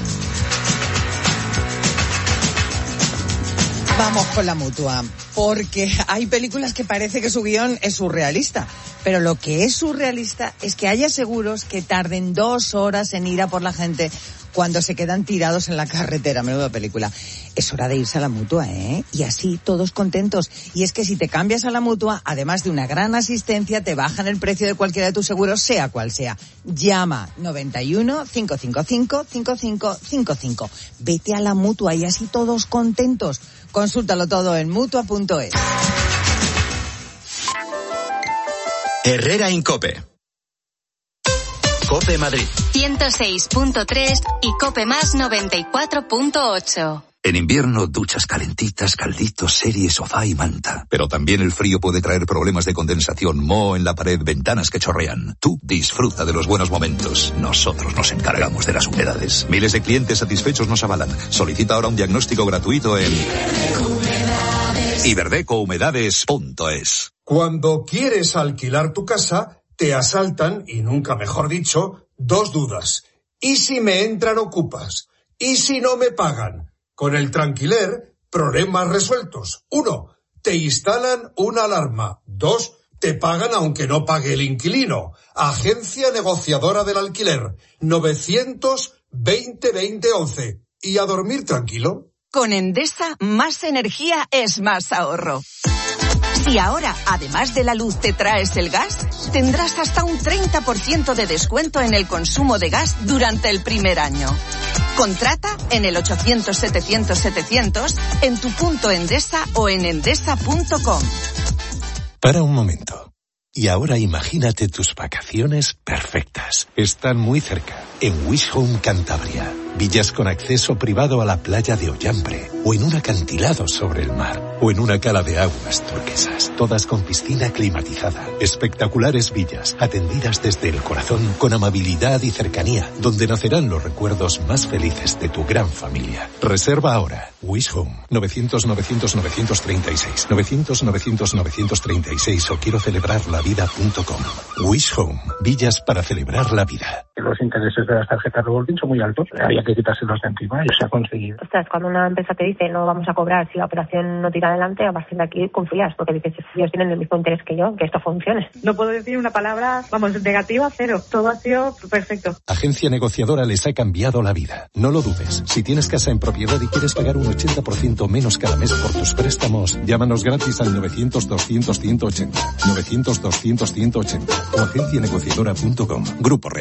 Vamos con la Mutua, porque hay películas que parece que su guión es surrealista, pero lo que es surrealista es que haya seguros que tarden dos horas en ir a por la gente cuando se quedan tirados en la carretera. Menuda película. Es hora de irse a la Mutua, ¿eh? Y así todos contentos. Y es que si te cambias a la Mutua, además de una gran asistencia, te bajan el precio de cualquiera de tus seguros, sea cual sea. Llama noventa y uno, cinco cinco cinco, cinco cinco cinco cinco. Vete a la Mutua y así todos contentos. Consúltalo todo en mutua punto es. Herrera Incope. Cope Madrid. ciento seis punto tres y Cope Más noventa y cuatro punto ocho. En invierno, duchas calentitas, calditos, serie, sofá y manta. Pero también el frío puede traer problemas de condensación, moho en la pared, ventanas que chorrean. Tú disfruta de los buenos momentos. Nosotros nos encargamos de las humedades. Miles de clientes satisfechos nos avalan. Solicita ahora un diagnóstico gratuito en iberdeco humedades punto es. Cuando quieres alquilar tu casa, te asaltan, y nunca mejor dicho, dos dudas. ¿Y si me entran ocupas? ¿Y si no me pagan? Con el Tranquiler, problemas resueltos. Uno, te instalan una alarma. Dos, te pagan aunque no pague el inquilino. Agencia negociadora del alquiler. novecientos veinte veinte once. Y a dormir tranquilo. Con Endesa, más energía es más ahorro. Si ahora, además de la luz, te traes el gas, tendrás hasta un treinta por ciento de descuento en el consumo de gas durante el primer año. Contrata en el ochocientos setecientos setecientos, en tu punto Endesa o en endesa punto com. Para un momento. Y ahora imagínate tus vacaciones perfectas. Están muy cerca, en Wish Home Cantabria. Villas con acceso privado a la playa de Ollambre, o en un acantilado sobre el mar, o en una cala de aguas turquesas, todas con piscina climatizada. Espectaculares villas, atendidas desde el corazón, con amabilidad y cercanía, donde nacerán los recuerdos más felices de tu gran familia. Reserva ahora. Wish Home, novecientos novecientos novecientos treinta y seis, novecientos novecientos novecientos treinta y seis o quiero celebrar la vida punto com. Wish Home, villas para celebrar la vida. Los intereses de las tarjetas revolving son muy altos, había que quitárselos de encima y se ha conseguido. Ostras, cuando una empresa te dice no vamos a cobrar si la operación no tira adelante, a partir de aquí confías, porque dices, ellos tienen el mismo interés que yo, que esto funcione. No puedo decir una palabra, vamos, negativa, cero. Todo ha sido perfecto. Agencia negociadora les ha cambiado la vida. No lo dudes. Si tienes casa en propiedad y quieres pagar un ochenta por ciento menos cada mes por tus préstamos, llámanos gratis al novecientos doscientos ciento ochenta, novecientos doscientos ciento ochenta o agencia negociadora punto com. Grupo Reacciona.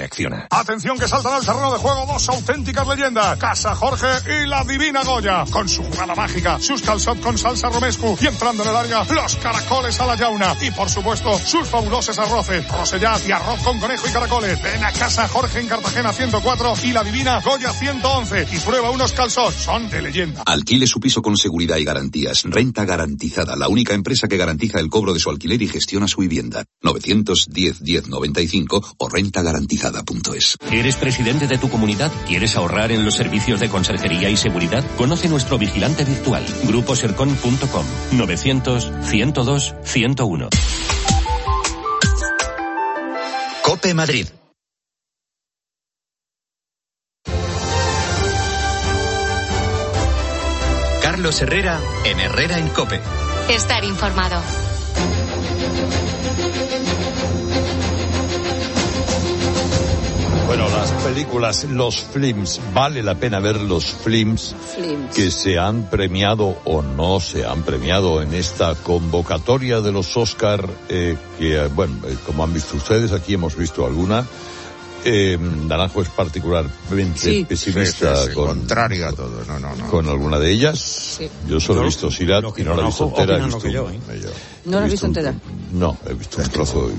Atención que saltan al terreno de juego dos auténticas leyendas. Casa Jorge y la Divina Goya. Con su jugada mágica, sus calçot con salsa romescu y entrando en el área, los caracoles a la llauna. Y por supuesto, sus fabulosos arroces, rosellat y arroz con conejo y caracoles. Ven a Casa Jorge en Cartagena ciento cuatro y la Divina Goya ciento once. Y prueba unos calçots, son de leyenda. Alquile su piso con seguridad y garantías. Renta Garantizada, la única empresa que garantiza el cobro de su alquiler y gestiona su vivienda. novecientos diez diez noventa y cinco o renta garantizada punto es. ¿Eres presidente de tu comunidad? ¿Quieres ahorrar en los servicios de conserjería y seguridad? Conoce nuestro vigilante virtual. grupo sercon punto com. novecientos ciento dos ciento uno. COPE Madrid. Carlos Herrera en Herrera en COPE. Estar informado. Bueno, las películas, los films, vale la pena ver los films, films que se han premiado o no se han premiado en esta convocatoria de los Oscar, eh, que, bueno, eh, como han visto ustedes, aquí hemos visto alguna. Eh, Naranjo es particularmente sí. pesimista, sí, sí, sí, con, contrario a todo, no, no, no. con alguna de ellas. Sí. Yo solo no, he visto Sirat y no la he visto entera. He visto, yo, ¿eh? ¿No la he visto entera? No, he visto un trozo. Y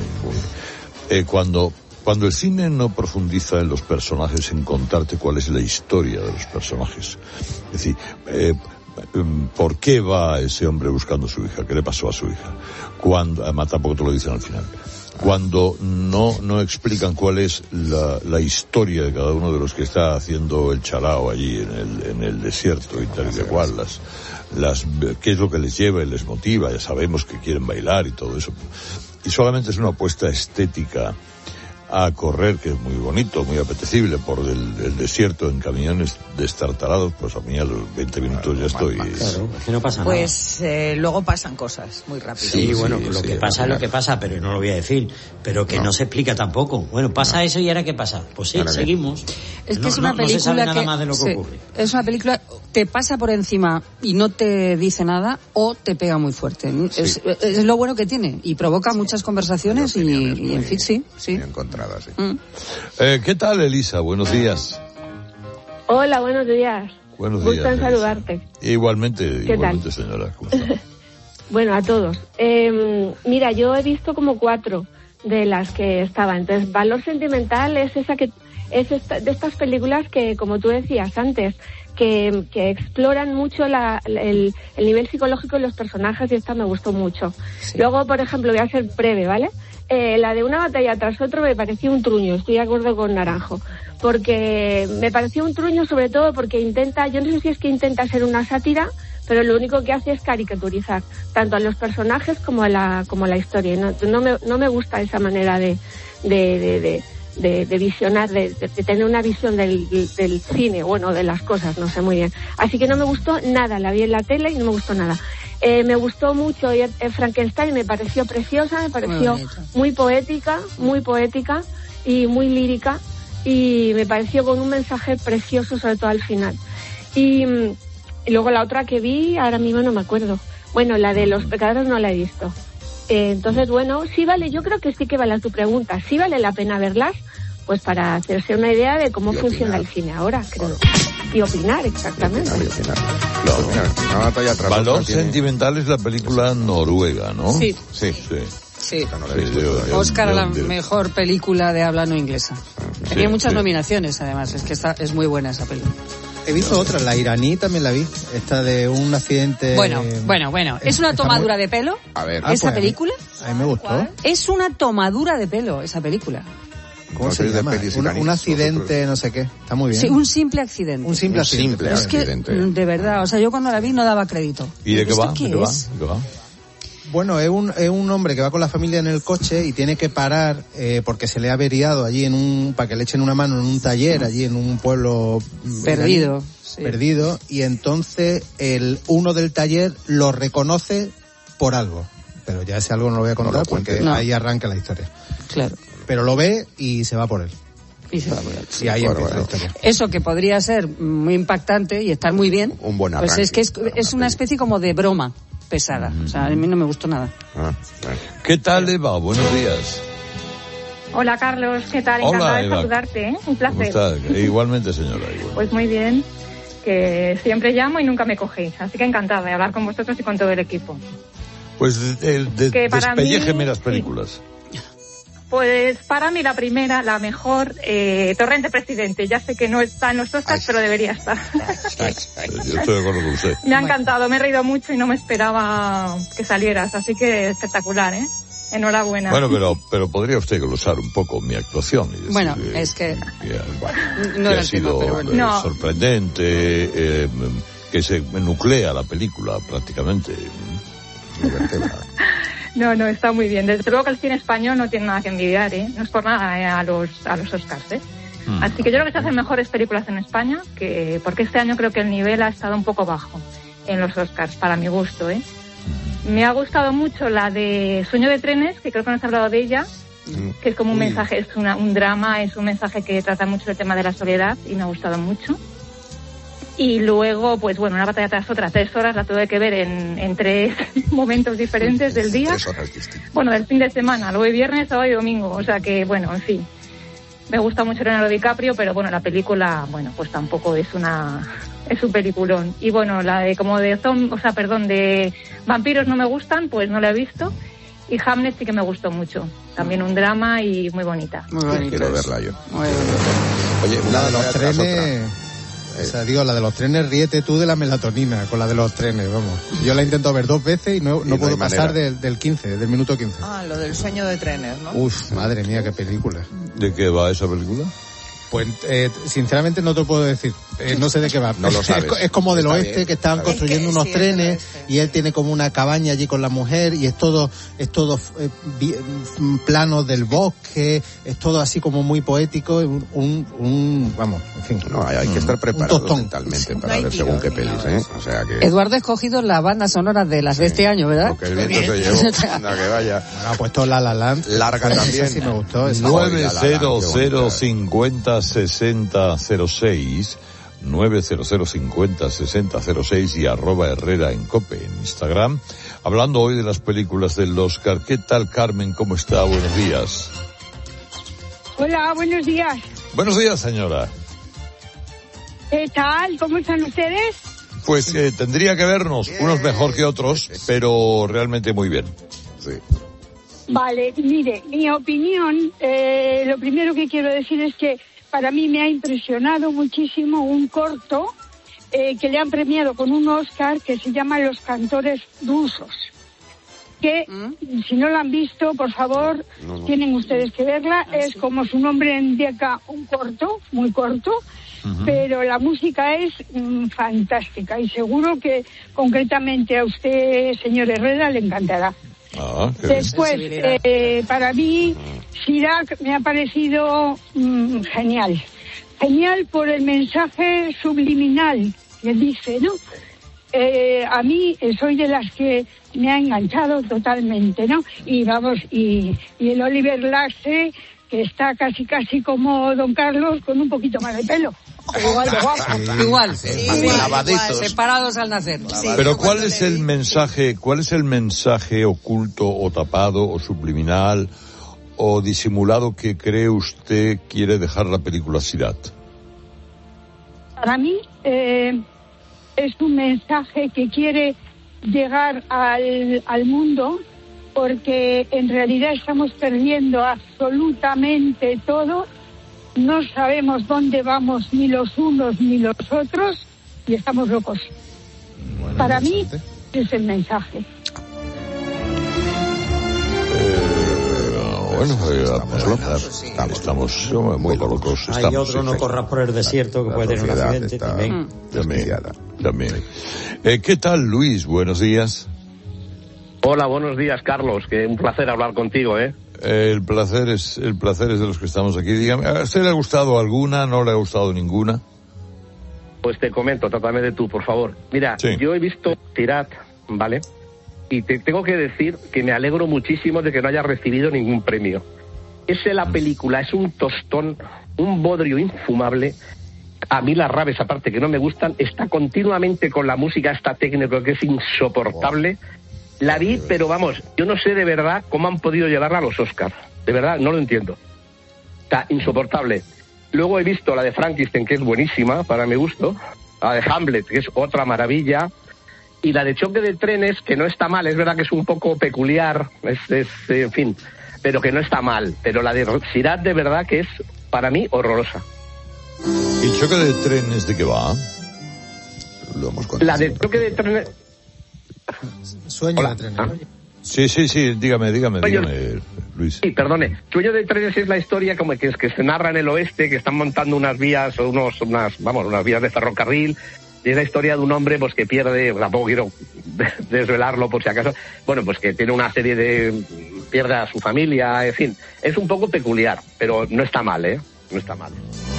me, eh, cuando Cuando el cine no profundiza en los personajes, en contarte cuál es la historia de los personajes, es decir, eh, ¿por qué va ese hombre buscando a su hija? ¿Qué le pasó a su hija? Cuando, además tampoco te lo dicen al final. Cuando no, no explican cuál es la, la historia de cada uno de los que está haciendo el chalao allí en el, en el desierto y tal y de cual, las, las, qué es lo que les lleva y les motiva, ya sabemos que quieren bailar y todo eso. Y solamente es una apuesta estética a correr, que es muy bonito, muy apetecible, por el, el desierto en camiones destartalados, pues a mí a los veinte minutos ya estoy... Claro, es que no pasa pues, nada. Pues eh, luego pasan cosas muy rápido. Sí, sí bueno, sí, lo sí, que pasa es lo que pasa, pero no lo voy a decir. Pero que no, no se explica tampoco. Bueno, pasa no. eso y ahora ¿qué pasa? Pues sí, Ahora seguimos. Es que no, es una no, película no se sabe que... nada más de lo que sí, ocurre. Es una película, te pasa por encima y no te dice nada, o te pega muy fuerte. Sí. Es, es lo bueno que tiene. Y provoca sí. muchas conversaciones y, y en fin, sí. sí. encontradas, sí. Mm. Eh, ¿Qué tal, Elisa? Buenos días. Hola, buenos días. Buenos días. Gusto en saludarte. Igualmente, ¿Qué igualmente, tal? señora. ¿Cómo está? Bueno, a todos. Eh, mira, yo he visto como cuatro de las que estaba. Entonces, Valor Sentimental es esa que es esta, de estas películas que, como tú decías antes, que, que exploran mucho la, el, el nivel psicológico de los personajes, y esta me gustó mucho. Sí. Luego, por ejemplo, voy a ser breve, ¿vale? Eh, la de Una batalla tras otro me pareció un truño, estoy de acuerdo con Naranjo, porque me pareció un truño sobre todo porque intenta, yo no sé si es que intenta ser una sátira, pero lo único que hace es caricaturizar tanto a los personajes como a la como a la historia. No, no me no me gusta esa manera de de de, de De, de visionar, de, de, de tener una visión del, del cine, bueno, de las cosas, no sé muy bien. Así que no me gustó nada, la vi en la tele y no me gustó nada. Eh, me gustó mucho eh, Frankenstein, me pareció preciosa, me pareció muy, muy poética, muy poética y muy lírica, y me pareció con un mensaje precioso, sobre todo al final. Y, y luego la otra que vi, ahora mismo no me acuerdo. Bueno, la de Los pecadores no la he visto. Eh, entonces, bueno, sí vale, yo creo que sí que vale tu pregunta, sí vale la pena verlas, pues para hacerse una idea de cómo funciona el cine ahora, creo. Y opinar, exactamente. Y opinar, y opinar. No, una batalla tras Valor otra tiene... Sentimental es la película noruega, ¿no? Sí. Sí. Sí. Sí. Sí, de, de, Oscar a la de, de... mejor película de habla no inglesa. Tenía sí, muchas sí. nominaciones, además, es que está, es muy buena esa película. He visto otra, la iraní también la vi, esta de un accidente... Bueno, bueno, bueno, ¿es una tomadura de pelo? A ver. ¿Esa ah, pues, película? A mí me gustó. Es una tomadura de pelo, esa película. ¿Cómo se llama? Un, un accidente, no sé qué. Está muy bien. Sí, un simple accidente. Un simple un accidente. Simple es que, accidente. de verdad, o sea, yo cuando la vi no daba crédito. ¿Y de qué va? ¿Qué ¿De qué va? es? ¿De qué va? Bueno, es un, es un hombre que va con la familia en el coche y tiene que parar eh, porque se le ha averiado allí en un, para que le echen una mano en un taller allí en un pueblo perdido, sí. perdido, y entonces el uno del taller lo reconoce por algo, pero ya ese algo no lo voy a contar no porque no. ahí arranca la historia. Claro. Pero lo ve y se va por él. Y se va por él. Y ahí bueno, empieza bueno. la historia. Eso que podría ser muy impactante y estar muy bien. Un buen arranque. Pues es que es, es una especie como de broma pesada. O sea, a mí no me gustó nada. Ah, bueno. ¿Qué tal, Eva? Buenos días. Hola, Carlos, ¿qué tal? Hola, Encantada de Eva. saludarte, ¿eh? Un placer. ¿Cómo está? Igualmente, señora. Igual. Pues muy bien, que siempre llamo y nunca me cogéis, así que encantada de hablar con vosotros y con todo el equipo. Pues de, de, Que para despelléjeme mí, las películas. Pues para mí la primera, la mejor, eh, Torrente Presidente. Ya sé que no está en los Oscars, pero debería estar. Yo estoy de acuerdo con usted. Me ha encantado, me he reído mucho y no me esperaba que salieras, así que espectacular, ¿eh? Enhorabuena. Bueno, pero pero podría usted glosar un poco mi actuación. Y decir, Bueno, eh, es que que, bueno, no que era ha el sido tema, pero bueno. eh, No. sorprendente, eh, que se nuclea la película prácticamente. No, no, está muy bien. Desde luego que el cine español no tiene nada que envidiar, ¿eh? No es por nada eh, a los a los Oscars, ¿eh? Mm. Así que yo creo que se hacen mejores películas en España, que porque este año creo que el nivel ha estado un poco bajo en los Oscars, para mi gusto, ¿eh? Me ha gustado mucho la de Sueño de trenes, que creo que no has hablado de ella, que es como un Uy. mensaje, es una, un drama, es un mensaje que trata mucho el tema de la soledad y me ha gustado mucho. Y luego, pues bueno, una batalla tras otra, tres horas, la tuve que ver en, en tres momentos diferentes del día. Tres horas distintas. Bueno, del fin de semana, luego viernes, sábado y domingo, o sea que, bueno, en fin. Me gusta mucho Leonardo DiCaprio, pero bueno, la película, bueno, pues tampoco es una... es un peliculón. Y bueno, la de como de zom, o sea, perdón, de vampiros no me gustan, pues no la he visto. Y Hamlet sí que me gustó mucho. También un drama y muy bonita. Muy bonita. Quiero verla yo. Muy Oye, una La de los batalla tras otra. trenes... O sea, digo, la de los trenes, ríete tú de la melatonina con la de los trenes, vamos. Yo la he intentado ver dos veces y no, no no puedo hay pasar manera. del, del quince, del minuto quince. Ah, lo del sueño de trenes, ¿no? Uf, madre mía, qué película. ¿De qué va esa película? Pues, eh, sinceramente no te lo puedo decir. Eh, no sé de qué va. No lo sabes. Es, co- es como del Está oeste, bien, que estaban está bien. construyendo Es que unos sí, es del trenes y él tiene como una cabaña allí con la mujer y es todo, es todo eh, vi- mm, plano del bosque, es todo así como muy poético, un, un, un- vamos, en fin. No, hay, hay que estar Un preparados tostón. mentalmente No para hay ver tiro según qué ni pelis, nada. ¿eh? O sea que... Eduardo ha escogido la banda sonora de las de este año, ¿verdad? Lo que el viento se llevó, anda que vaya. Bueno, ha puesto La La Land. Larga Esa también. sí me gustó. esa. nueve cero Qué cero bonita. cincuenta sesenta cero seis nueve cero cero cincuenta sesenta cero seis y arroba Herrera en Cope en Instagram. Hablando hoy de las películas del Oscar. ¿Qué tal, Carmen? ¿Cómo está? Buenos días. Hola, buenos días. Buenos días, señora. ¿Qué tal? ¿Cómo están ustedes? Pues eh, tendría que vernos, unos mejor que otros, pero realmente muy bien. Sí. Vale, mire, mi opinión, eh, lo primero que quiero decir es que para mí me ha impresionado muchísimo un corto eh, que le han premiado con un Oscar que se llama Los cantores rusos. Que, si no la han visto, por favor, No, no. tienen ustedes que verla. Es como su nombre indica, un corto, muy corto, pero la música es mm, fantástica y seguro que concretamente a usted, señor Herrera, le encantará. Ah, qué bien. Después, eh, para mí, Chirac me ha parecido mm, genial. Genial por el mensaje subliminal que dice, ¿no? Eh, a mí eh, soy de las que me ha enganchado totalmente, ¿no? Y vamos, y, y el Oliver Laxe, que está casi casi como Don Carlos, con un poquito más de pelo. Pero igual de guapo. Igual, Sí, sí, igual, lavaditos. igual. separados al nacer. Pero ¿cuál es el mensaje, cuál es el mensaje oculto o tapado o subliminal o disimulado que cree usted quiere dejar la película Sirat? Para mí eh, es un mensaje que quiere llegar al, al mundo, porque en realidad estamos perdiendo absolutamente todo, no sabemos dónde vamos ni los unos ni los otros y estamos locos. Bueno, Para mí interesante. es el mensaje. Bueno, eh, Estamos locos. estamos, Estamos estamos eh, muy locos. Hay Estamos, otro, no sí. corras por el desierto, que La puede tener un sociedad accidente está- también. También, también. Eh, ¿Qué tal, Luis? Buenos días. Hola, buenos días, Carlos. Que un placer hablar contigo, ¿eh? Eh, el placer es el placer es de los que estamos aquí. Dígame, ¿a usted le ha gustado alguna? ¿No le ha gustado ninguna? Pues te comento, trátame de tú, por favor. Mira, Sí. yo he visto Sirat, ¿vale? Y te tengo que decir que me alegro muchísimo de que no haya recibido ningún premio. Es la película, es un tostón, un bodrio infumable. A mí las raves, aparte que no me gustan, está continuamente con la música esta técnica que es insoportable. La vi, pero vamos, yo no sé de verdad cómo han podido llevarla a los Oscars. De verdad, no lo entiendo. sea, insoportable. Luego he visto la de Frankenstein, que es buenísima, para mi gusto. La de Hamlet, que es otra maravilla. Y la de Choque de trenes, que no está mal. Es verdad que es un poco peculiar, es, es en fin, pero que no está mal. Pero la de Sirach, de verdad que es, para mí, horrorosa. ¿Y Choque de trenes de qué va? Lo hemos la de Choque de trenes... Sueño Hola. de trenes. Ah. Sí, sí, sí, dígame, dígame, Sueño... dígame, Luis. Sí, perdone. Sueño de trenes es la historia como que, que se narra en el oeste, que están montando unas vías, o unos, unas, vamos, unas vías de ferrocarril. Y es la historia de un hombre pues que pierde, tampoco quiero desvelarlo por si acaso, bueno, pues que tiene una serie de, pierde a su familia, en fin, es un poco peculiar, pero no está mal, ¿eh? No está mal.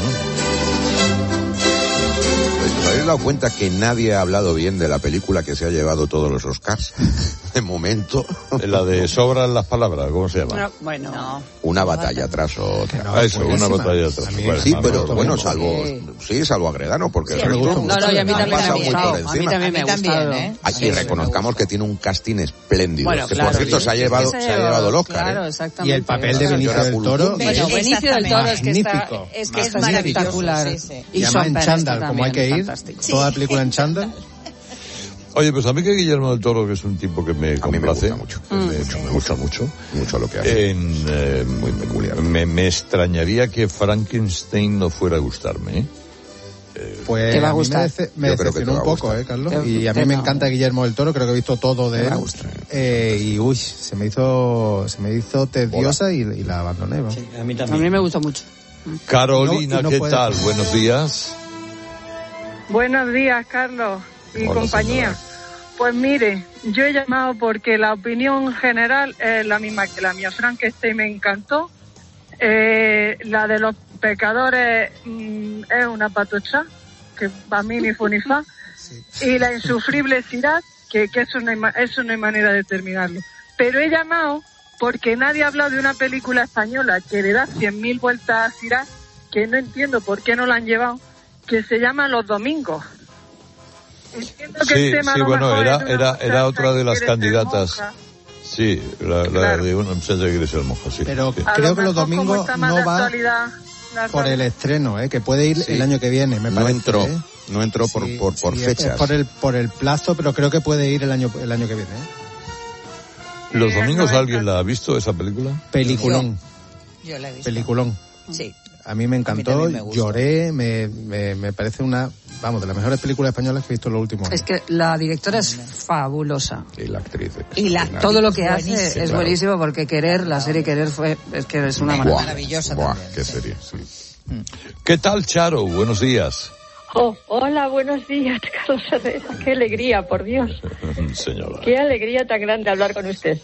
¿Os habéis dado cuenta que nadie ha hablado bien de la película que se ha llevado todos los Oscars? De momento. La de Sobran las palabras, ¿cómo se llama? No, bueno, no. Una batalla tras otra. No, eso, una batalla tras otra. Sí, pero bueno, salvo, sí, salvo Agredano, porque Sí, el resto no, no, y a mí ha también me ha pasado muy gustado. por A mí encima. también me ha gustado. ¿eh? Ay, y reconozcamos que tiene un casting espléndido, Bueno, que claro, por cierto sí. se ha llevado, Es que se ha llevado el Oscar. Claro, ¿eh? exactamente. Y el papel de Benicio del Toro. Bueno, Benicio del Toro es que está, Magnífico. es que Es está maravilloso, espectacular. sí, sí. Y Y además en Sean Penn chándal, está como hay que también ir. fantástico. Toda la película en chándal. Oye, pues a mí que Guillermo del Toro, que es un tipo que me A mí me complace, gusta mucho. me, me, me gusta mucho, Mucho lo que hace. en, eh, Muy peculiar. me, me extrañaría que Frankenstein no fuera a gustarme, ¿eh? Pues Te va a a mí gustar. me, dece- me Yo creo que decepcionó te va un a poco, gustar. eh, Carlos. Te- Y a mí te me va. encanta Guillermo del Toro, creo que he visto todo de Te él. va a gustar. Eh, y uy, se me hizo, se me hizo tediosa y, y la abandoné. ¿no? Sí, a mí A también. mí me gustó mucho. Carolina, Y no- y no ¿qué puede- tal? Buenos días. Buenos días, Carlos y Hola, compañía. señora. Pues mire, yo he llamado porque la opinión general es la misma que la mía. Frankenstein me encantó. Eh, la de los pecadores mmm, es una patocha, que para mí ni fu ni fa. Y la insufrible Sirach, que, que eso, no hay, ma- eso no hay manera de terminarlo. Pero he llamado porque nadie ha hablado de una película española que le da cien mil vueltas a Sirach, que no entiendo por qué no la han llevado, que se llama Los Domingos. Entiendo que Sí, el tema a sí, lo bueno, mejor era, es de una era, muchacha era otra de que las quiere ser candidatas. monja. Sí, la, la Claro. de una muchacha que quiere ser monja, sí. Pero sí. A creo lo que los mejor, como domingos está más de no va actualidad, la por el radio. estreno, eh, que puede ir Sí. el año que viene, me No parece. entró, ¿eh? no entró por, Sí, por, por sí, es- fechas. es por el, por el plazo, pero creo que puede ir el año, el año que viene. ¿eh? ¿Los Sí, domingos no, alguien la ha visto, esa película? Peliculón, Yo la he visto. peliculón. Sí. A mí me encantó, también me gustó. lloré, me, me, me parece una, vamos, de las mejores películas españolas que he visto en los últimos años. Es que la directora es fabulosa. Y la actriz. Y la- extraordinaria. Todo lo que hace Buenísimo. es Claro. buenísimo porque Querer, la serie Querer fue, es que es una Buah, maravilla. Maravillosa buah, también, qué sí. serie, sí. ¿Qué tal, Charo? Buenos días. Oh, hola, buenos días, Carlos Herrera. Qué alegría, por Dios. Señora. Qué alegría tan grande hablar con usted.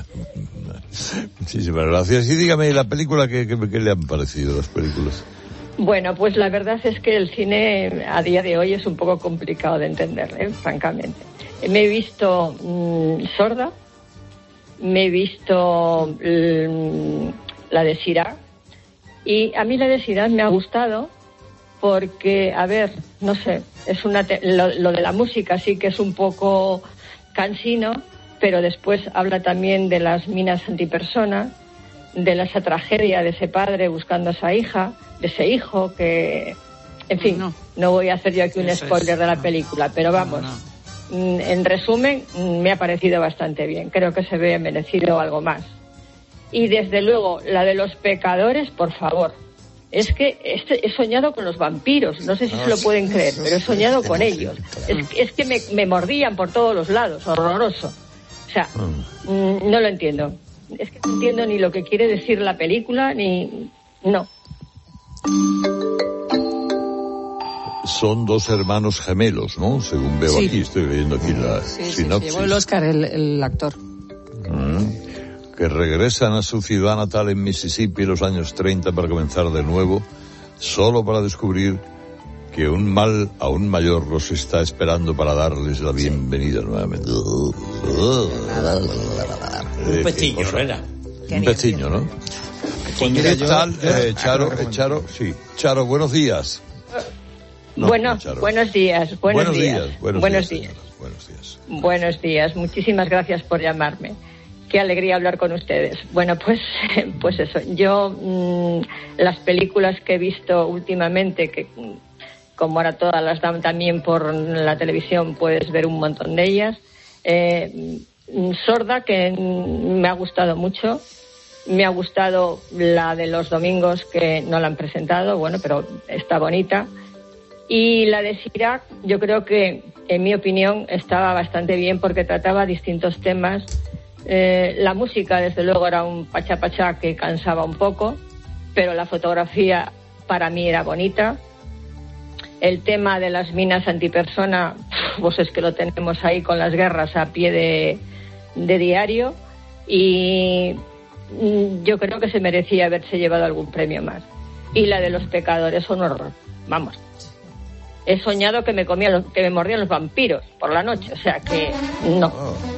Muchísimas gracias. Y dígame, ¿la película qué, qué, qué le han parecido las películas? Bueno, pues la verdad es que el cine a día de hoy es un poco complicado de entender, ¿eh? Francamente. Me he visto mmm, Sorda, me he visto mmm, la de Sirach, y a mí la de Sirach me ha gustado porque, a ver, no sé, es una te- lo, lo de la música sí que es un poco cansino, pero después habla también de las minas antipersonas, de esa tragedia de ese padre buscando a esa hija, de ese hijo que, en fin, no, no voy a hacer yo aquí un Eso spoiler es, de la no. película, pero vamos, No, mm, en resumen, mm, me ha parecido bastante bien, creo que se ve merecido algo más. Y desde luego, la de los pecadores, por favor, es que este, he soñado con los vampiros, no sé si se lo pueden creer, pero he soñado con ellos. Es, es que me, me mordían por todos los lados, horroroso. O sea, mm, no lo entiendo. Es que no entiendo ni lo que quiere decir la película, ni... no. Son dos hermanos gemelos, ¿no? Según veo Sí. aquí, estoy leyendo aquí la Sí, sí, se sinopsis. llevó el Oscar el, el actor. Mm. Que regresan a su ciudad natal en Mississippi en los años treinta para comenzar de nuevo, solo para descubrir que un mal aún mayor los está esperando para darles la bienvenida nuevamente. Un Eh, pestiño, qué cosa. Herrera. Un pestiño, ¿no? Mira, ¿Qué yo- tal, yo- eh, Charo? Ah, eh, Charo, sí. Charo, buenos días. No, bueno, no, Charo. buenos días, buenos, buenos días, días, buenos, buenos días, días. señora, buenos días. Buenos días, muchísimas gracias por llamarme. Qué alegría hablar con ustedes. Bueno, pues, pues eso. Yo, mmm, las películas que he visto últimamente, que como ahora todas las dan también por la televisión, puedes ver un montón de ellas. Eh, Sorda, que me ha gustado mucho. Me ha gustado la de los domingos, que no la han presentado, bueno, pero está bonita. Y la de Sirac, yo creo que, en mi opinión, estaba bastante bien porque trataba distintos temas. Eh, la música, desde luego, era un pachá pachá que cansaba un poco, pero la fotografía para mí era bonita. El tema de las minas antipersona, pues es que lo tenemos ahí con las guerras a pie de, de diario, y yo creo que se merecía haberse llevado algún premio más. Y la de los pecadores, un horror. Vamos. He soñado que me comía los, que me mordían los vampiros por la noche, o sea que no.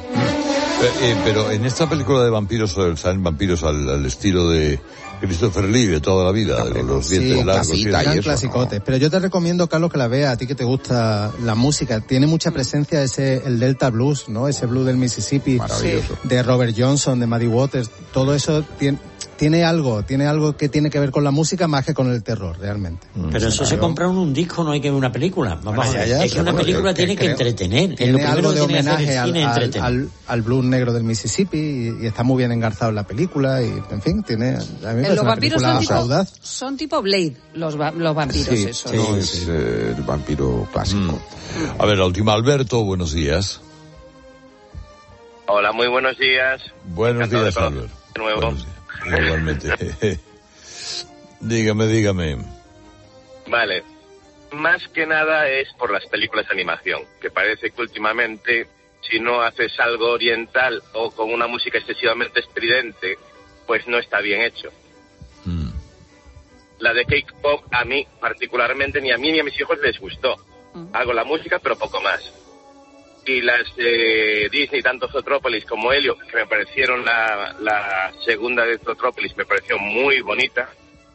Eh, pero en esta película de vampiros, salen vampiros al, al estilo de Christopher Lee de toda la vida, de los dientes sí, largos. Sí, gran clasicotes. ¿No? Pero yo te recomiendo, Carlos, que la veas, a ti que te gusta la música. Tiene mucha presencia ese el Delta Blues, ¿no? Ese blues del Mississippi, maravilloso, de Robert Johnson, de Muddy Waters. Todo eso tiene... Tiene algo, tiene algo que tiene que ver con la música más que con el terror, realmente. Pero eso se compra en un disco, no hay que ver una película. Vamos bueno, ya, ya, es que una película tiene que, que entretener. Tiene es lo algo de que tiene homenaje que hacer el al, cine, al, al, al blues negro del Mississippi y, y está muy bien engarzado en la película y, en fin, tiene... A mí me los vampiros son tipo, audaz. son tipo Blade, los, los vampiros, sí, eso. Sí, ¿no? Es, es eh, el vampiro clásico. Mm. A ver, la última, Alberto, buenos días. Hola, muy buenos días. Buenos días, de Alberto. De nuevo. Buenos días. Igualmente. dígame, dígame. Vale. Más que nada es por las películas de animación, que parece que últimamente, si no haces algo oriental o con una música excesivamente estridente, pues no está bien hecho. Mm. La de Cake Pop, a mí particularmente, ni a mí ni a mis hijos les gustó. Mm. Hago la música, pero poco más. Y las de Disney, tanto Zootropolis como Helio, que me parecieron la, la segunda de Zootropolis, me pareció muy bonita,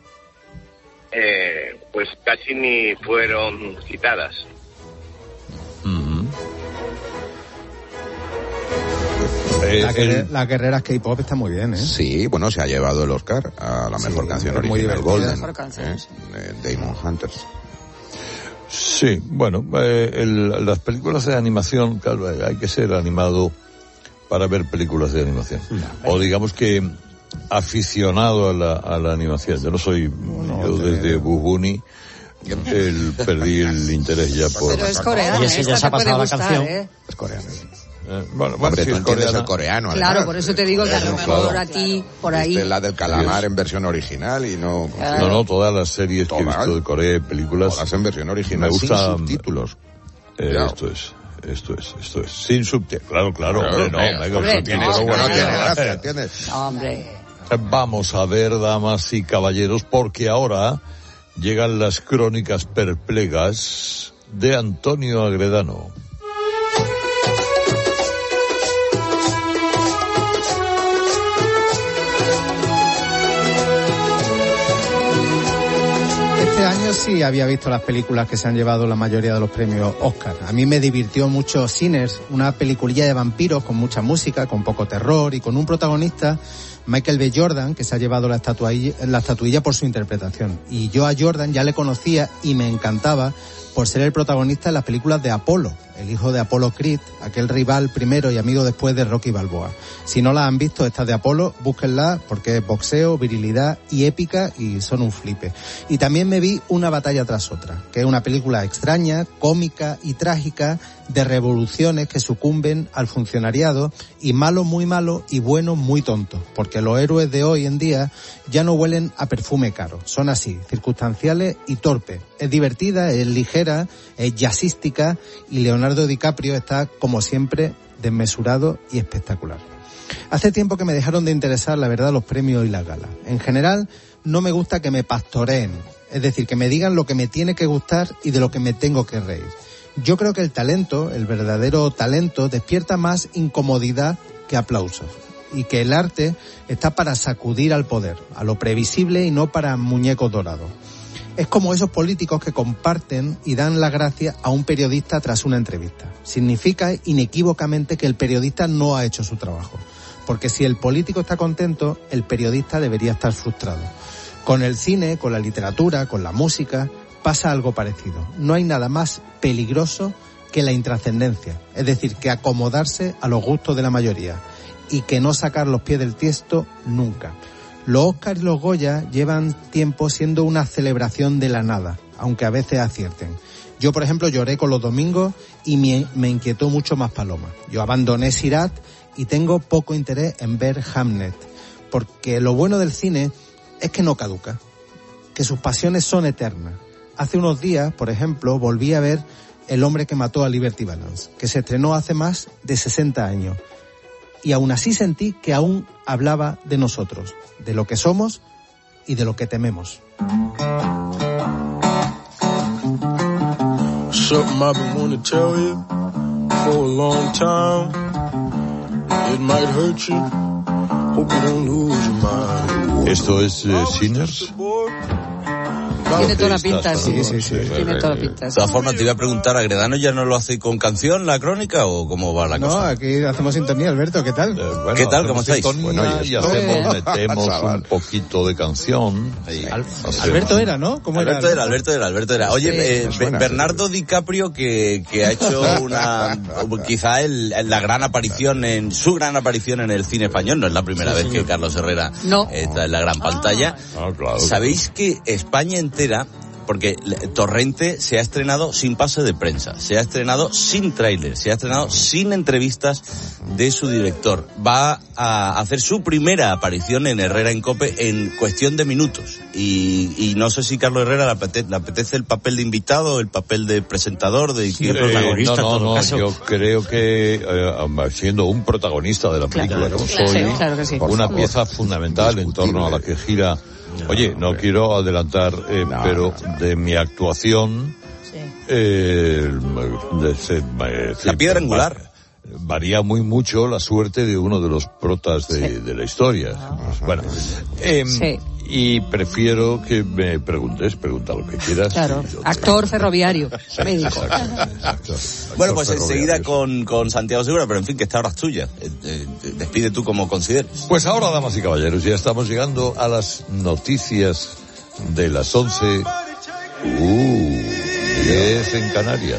eh, pues casi ni fueron citadas. Mm-hmm. La, guerrera, las guerreras K-pop está muy bien, ¿eh? Sí, bueno, se ha llevado el Oscar a la mejor sí, canción original, Golden, canción, ¿eh? Sí. de Damon Hunters. Sí, bueno, eh, el, las películas de animación, claro, hay que ser animado para ver películas de animación. No, o digamos que aficionado a la, a la animación. Yo no soy, no, yo desde Bugs Bunny, el, perdí el interés ya por... Pero es coreano, ya, ya se ha pasado la canción. ¿Eh? Es coreano. Eh, bueno, Hombre, si tú es entiendes coreana. el coreano. Claro, además. por eso te digo que a lo mejor claro. a ti, por ahí... Esta es la del calamar sí, en versión original y no... Claro. No, no, todas las series todas, que he visto de Corea, películas... Todas en versión original, me gusta, sin subtítulos. Eh, claro. Esto es, esto es, esto es. Sin subtítulos, claro, claro, claro, hombre, no, hombre, venga, hombre, subtítulos, no, bueno, no, tiene gracia, ¿entiendes? Hombre... Vamos a ver, damas y caballeros, porque ahora llegan las crónicas perplegas de Antonio Agredano. Este año sí había visto las películas que se han llevado la mayoría de los premios Oscar. A mí me divirtió mucho Sinners, una peliculilla de vampiros con mucha música, con poco terror y con un protagonista, Michael B. Jordan, que se ha llevado la estatuilla, la estatuilla por su interpretación. Y yo a Jordan ya le conocía y me encantaba por ser el protagonista en las películas de Apolo, el hijo de Apolo Creed, aquel rival primero y amigo después de Rocky Balboa. Si no las han visto, estas de Apolo, búsquenlas porque es boxeo, virilidad y épica y son un flipe. Y también me vi Una batalla tras otra, que es una película extraña, cómica y trágica de revoluciones que sucumben al funcionariado y malo muy malo y bueno muy tonto, porque los héroes de hoy en día ya no huelen a perfume caro, son así, circunstanciales y torpes. Es divertida, es ligera, es jazzística y Leonardo DiCaprio está, como siempre, desmesurado y espectacular. Hace tiempo que me dejaron de interesar, la verdad, los premios y las galas. En general, no me gusta que me pastoreen, es decir, que me digan lo que me tiene que gustar y de lo que me tengo que reír. Yo creo que el talento, el verdadero talento, despierta más incomodidad que aplausos. Y que el arte está para sacudir al poder, a lo previsible y no para muñecos dorados. Es como esos políticos que comparten y dan la gracia a un periodista tras una entrevista. Significa inequívocamente que el periodista no ha hecho su trabajo. porque si el político está contento, el periodista debería estar frustrado. Con el cine, con la literatura, con la música, pasa algo parecido. No hay nada más peligroso que la intrascendencia, es decir, que acomodarse a los gustos de la mayoría y que no sacar los pies del tiesto nunca. Los Óscar y los Goya llevan tiempo siendo una celebración de la nada, aunque a veces acierten. Yo, por ejemplo, lloré con los domingos y me, me inquietó mucho más Paloma. Yo abandoné Sirat y tengo poco interés en ver Hamnet, porque lo bueno del cine es que no caduca, que sus pasiones son eternas. Hace unos días, por ejemplo, volví a ver El hombre que mató a Liberty Balance, que se estrenó hace más de sesenta años. Y aún así sentí que aún hablaba de nosotros, de lo que somos y de lo que tememos. Something I've been wanting to tell you for a long time. It might hurt you. Hope you don't lose your mind. ¿Esto es uh, Sinners? Tiene toda la pinta, sí, sí, sí. Tiene toda la pinta. De todas formas, te iba a preguntar, ¿a Gredano ya no lo hace con canción la crónica o cómo va la no, cosa? No, aquí hacemos sintonía, Alberto, ¿qué tal? Eh, bueno, ¿Qué tal? ¿Cómo estáis? Bueno, y, y hacemos, metemos un poquito de canción. Al, Alberto era, ¿no? ¿Cómo Alberto era? era, Alberto era, Alberto era. Oye, sí, eh, suena, Bernardo DiCaprio, que, que ha hecho una, quizá el, la gran aparición, en su gran aparición en el cine español, no es la primera sí, vez sí. que Carlos Herrera no. está en la gran pantalla. Ah, claro. ¿Sabéis que España entera, porque Torrente se ha estrenado sin pase de prensa, se ha estrenado sin tráiler, se ha estrenado sin entrevistas de su director, va a hacer su primera aparición en Herrera en COPE en cuestión de minutos, y, y no sé si Carlos Herrera le apetece, le apetece el papel de invitado, el papel de presentador, de sí, protagonista. No, no, no, caso. Yo creo que eh, siendo un protagonista de la película, claro, como claro, soy, sí, claro que sí. una pieza fundamental en torno a la que gira. Oye, no quiero adelantar, eh, no, pero no. de mi actuación, sí. eh, de, se, eh, la piedra angular. Varía muy mucho la suerte de uno de los protas de, sí. de la historia. Ah. Bueno, eh, sí. y prefiero que me preguntes, pregunta lo que quieras. Claro, actor ferroviario, médico. Exacto, exacto. Bueno, pues enseguida con, con Santiago Segura, pero en fin, que esta hora es tuya. Eh, eh, despide tú como consideres. Pues ahora, damas y caballeros, ya estamos llegando a las noticias de las once. Uh, diez en Canarias.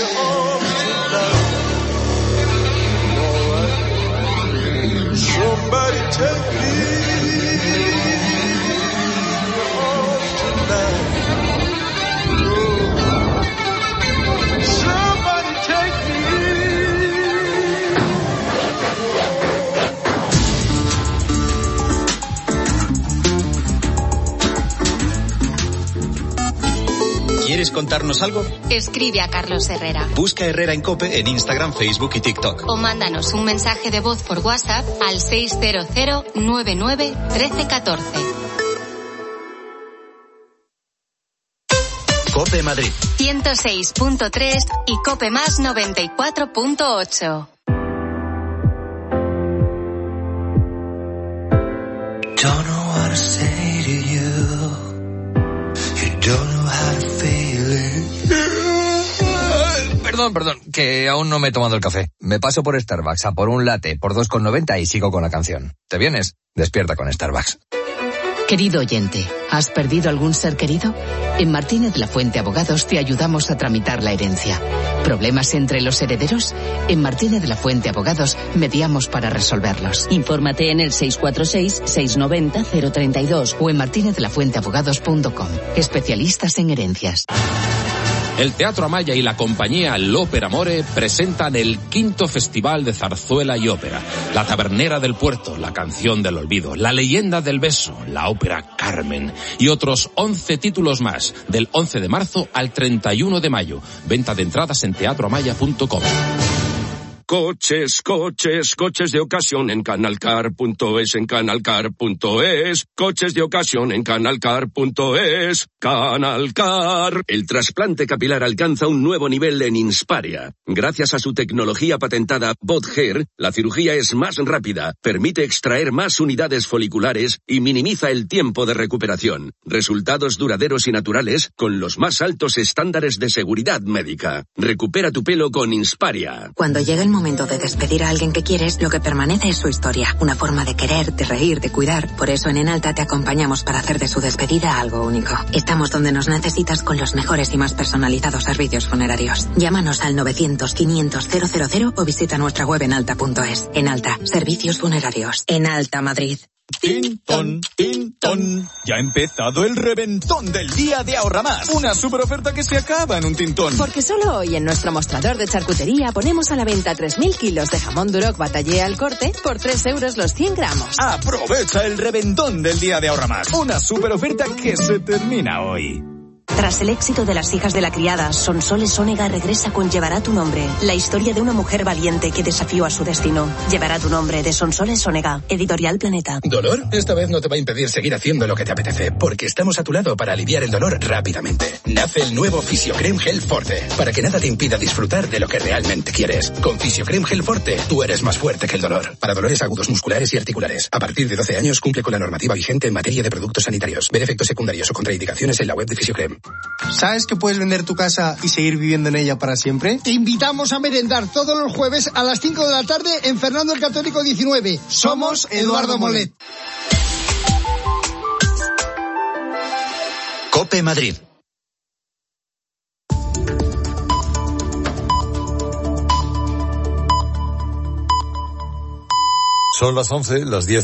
Somebody take me tonight. Somebody take me. ¿Quieres contarnos algo? Escribe a Carlos Herrera. Busca Herrera en COPE en Instagram, Facebook y TikTok. O mándanos un mensaje de voz por WhatsApp al seis cero cero nueve nueve uno tres uno cuatro. COPE Madrid ciento seis punto tres y COPE Más noventa y cuatro punto ocho. Don't know what to say to you. You don't know how to feel it. Perdón, perdón, que aún no me he tomado el café. Me paso por Starbucks a por un latte por dos con noventa y sigo con la canción. ¿Te vienes? Despierta con Starbucks. Querido oyente, ¿has perdido algún ser querido? En Martínez de la Fuente Abogados te ayudamos a tramitar la herencia. ¿Problemas entre los herederos? En Martínez de la Fuente Abogados mediamos para resolverlos. Infórmate en el seis cuatro seis, seis nueve cero, cero tres dos o en martinez de la fuente abogados punto com. Especialistas en herencias. El Teatro Amaya y la compañía L'Ópera Amore presentan el quinto Festival de Zarzuela y Ópera. La Tabernera del Puerto, La Canción del Olvido, La Leyenda del Beso, la Ópera Carmen y otros once títulos más, del once de marzo al treinta y uno de mayo. Venta de entradas en teatro amaya punto com. Coches, coches, coches de ocasión en canalcar punto es, en canalcar punto es. Coches de ocasión en canalcar punto es. Canalcar. El trasplante capilar alcanza un nuevo nivel en Insparia. Gracias a su tecnología patentada BotHair, la cirugía es más rápida, permite extraer más unidades foliculares y minimiza el tiempo de recuperación. Resultados duraderos y naturales con los más altos estándares de seguridad médica. Recupera tu pelo con Insparia. Cuando llega el momento de despedir a alguien que quieres, lo que permanece es su historia, una forma de querer, de reír, de cuidar. Por eso en Enalta te acompañamos para hacer de su despedida algo único. Estamos donde nos necesitas con los mejores y más personalizados servicios funerarios. Llámanos al novecientos quinientos cero cero cero o visita nuestra web enalta punto es. Enalta, servicios funerarios. Enalta Madrid. Tinton, Tinton. Ya ha empezado el reventón del día de Ahorra Más. Una super oferta que se acaba en un tintón. Porque solo hoy en nuestro mostrador de charcutería ponemos a la venta tres mil kilos de jamón Duroc Batallé al corte por tres euros los cien gramos. Aprovecha el reventón del día de Ahorra Más. Una super oferta que se termina hoy. Tras el éxito de Las hijas de la criada, Sonsoles Onega regresa con Llevará tu nombre, la historia de una mujer valiente que desafió a su destino. Llevará tu nombre, de Sonsoles Onega, Editorial Planeta. ¿Dolor? Esta vez no te va a impedir seguir haciendo lo que te apetece, porque estamos a tu lado para aliviar el dolor rápidamente. Nace el nuevo Fisiocrem Gel Forte, para que nada te impida disfrutar de lo que realmente quieres. Con Fisiocrem Gel Forte, tú eres más fuerte que el dolor. Para dolores agudos musculares y articulares. A partir de doce años cumple con la normativa vigente en materia de productos sanitarios. Ver efectos secundarios o contraindicaciones en la web de Fisiocrem. ¿Sabes que puedes vender tu casa y seguir viviendo en ella para siempre? Te invitamos a merendar todos los jueves a las cinco de la tarde en Fernando el Católico diecinueve. Somos Eduardo Molet. COPE Madrid. Son las once, las diez.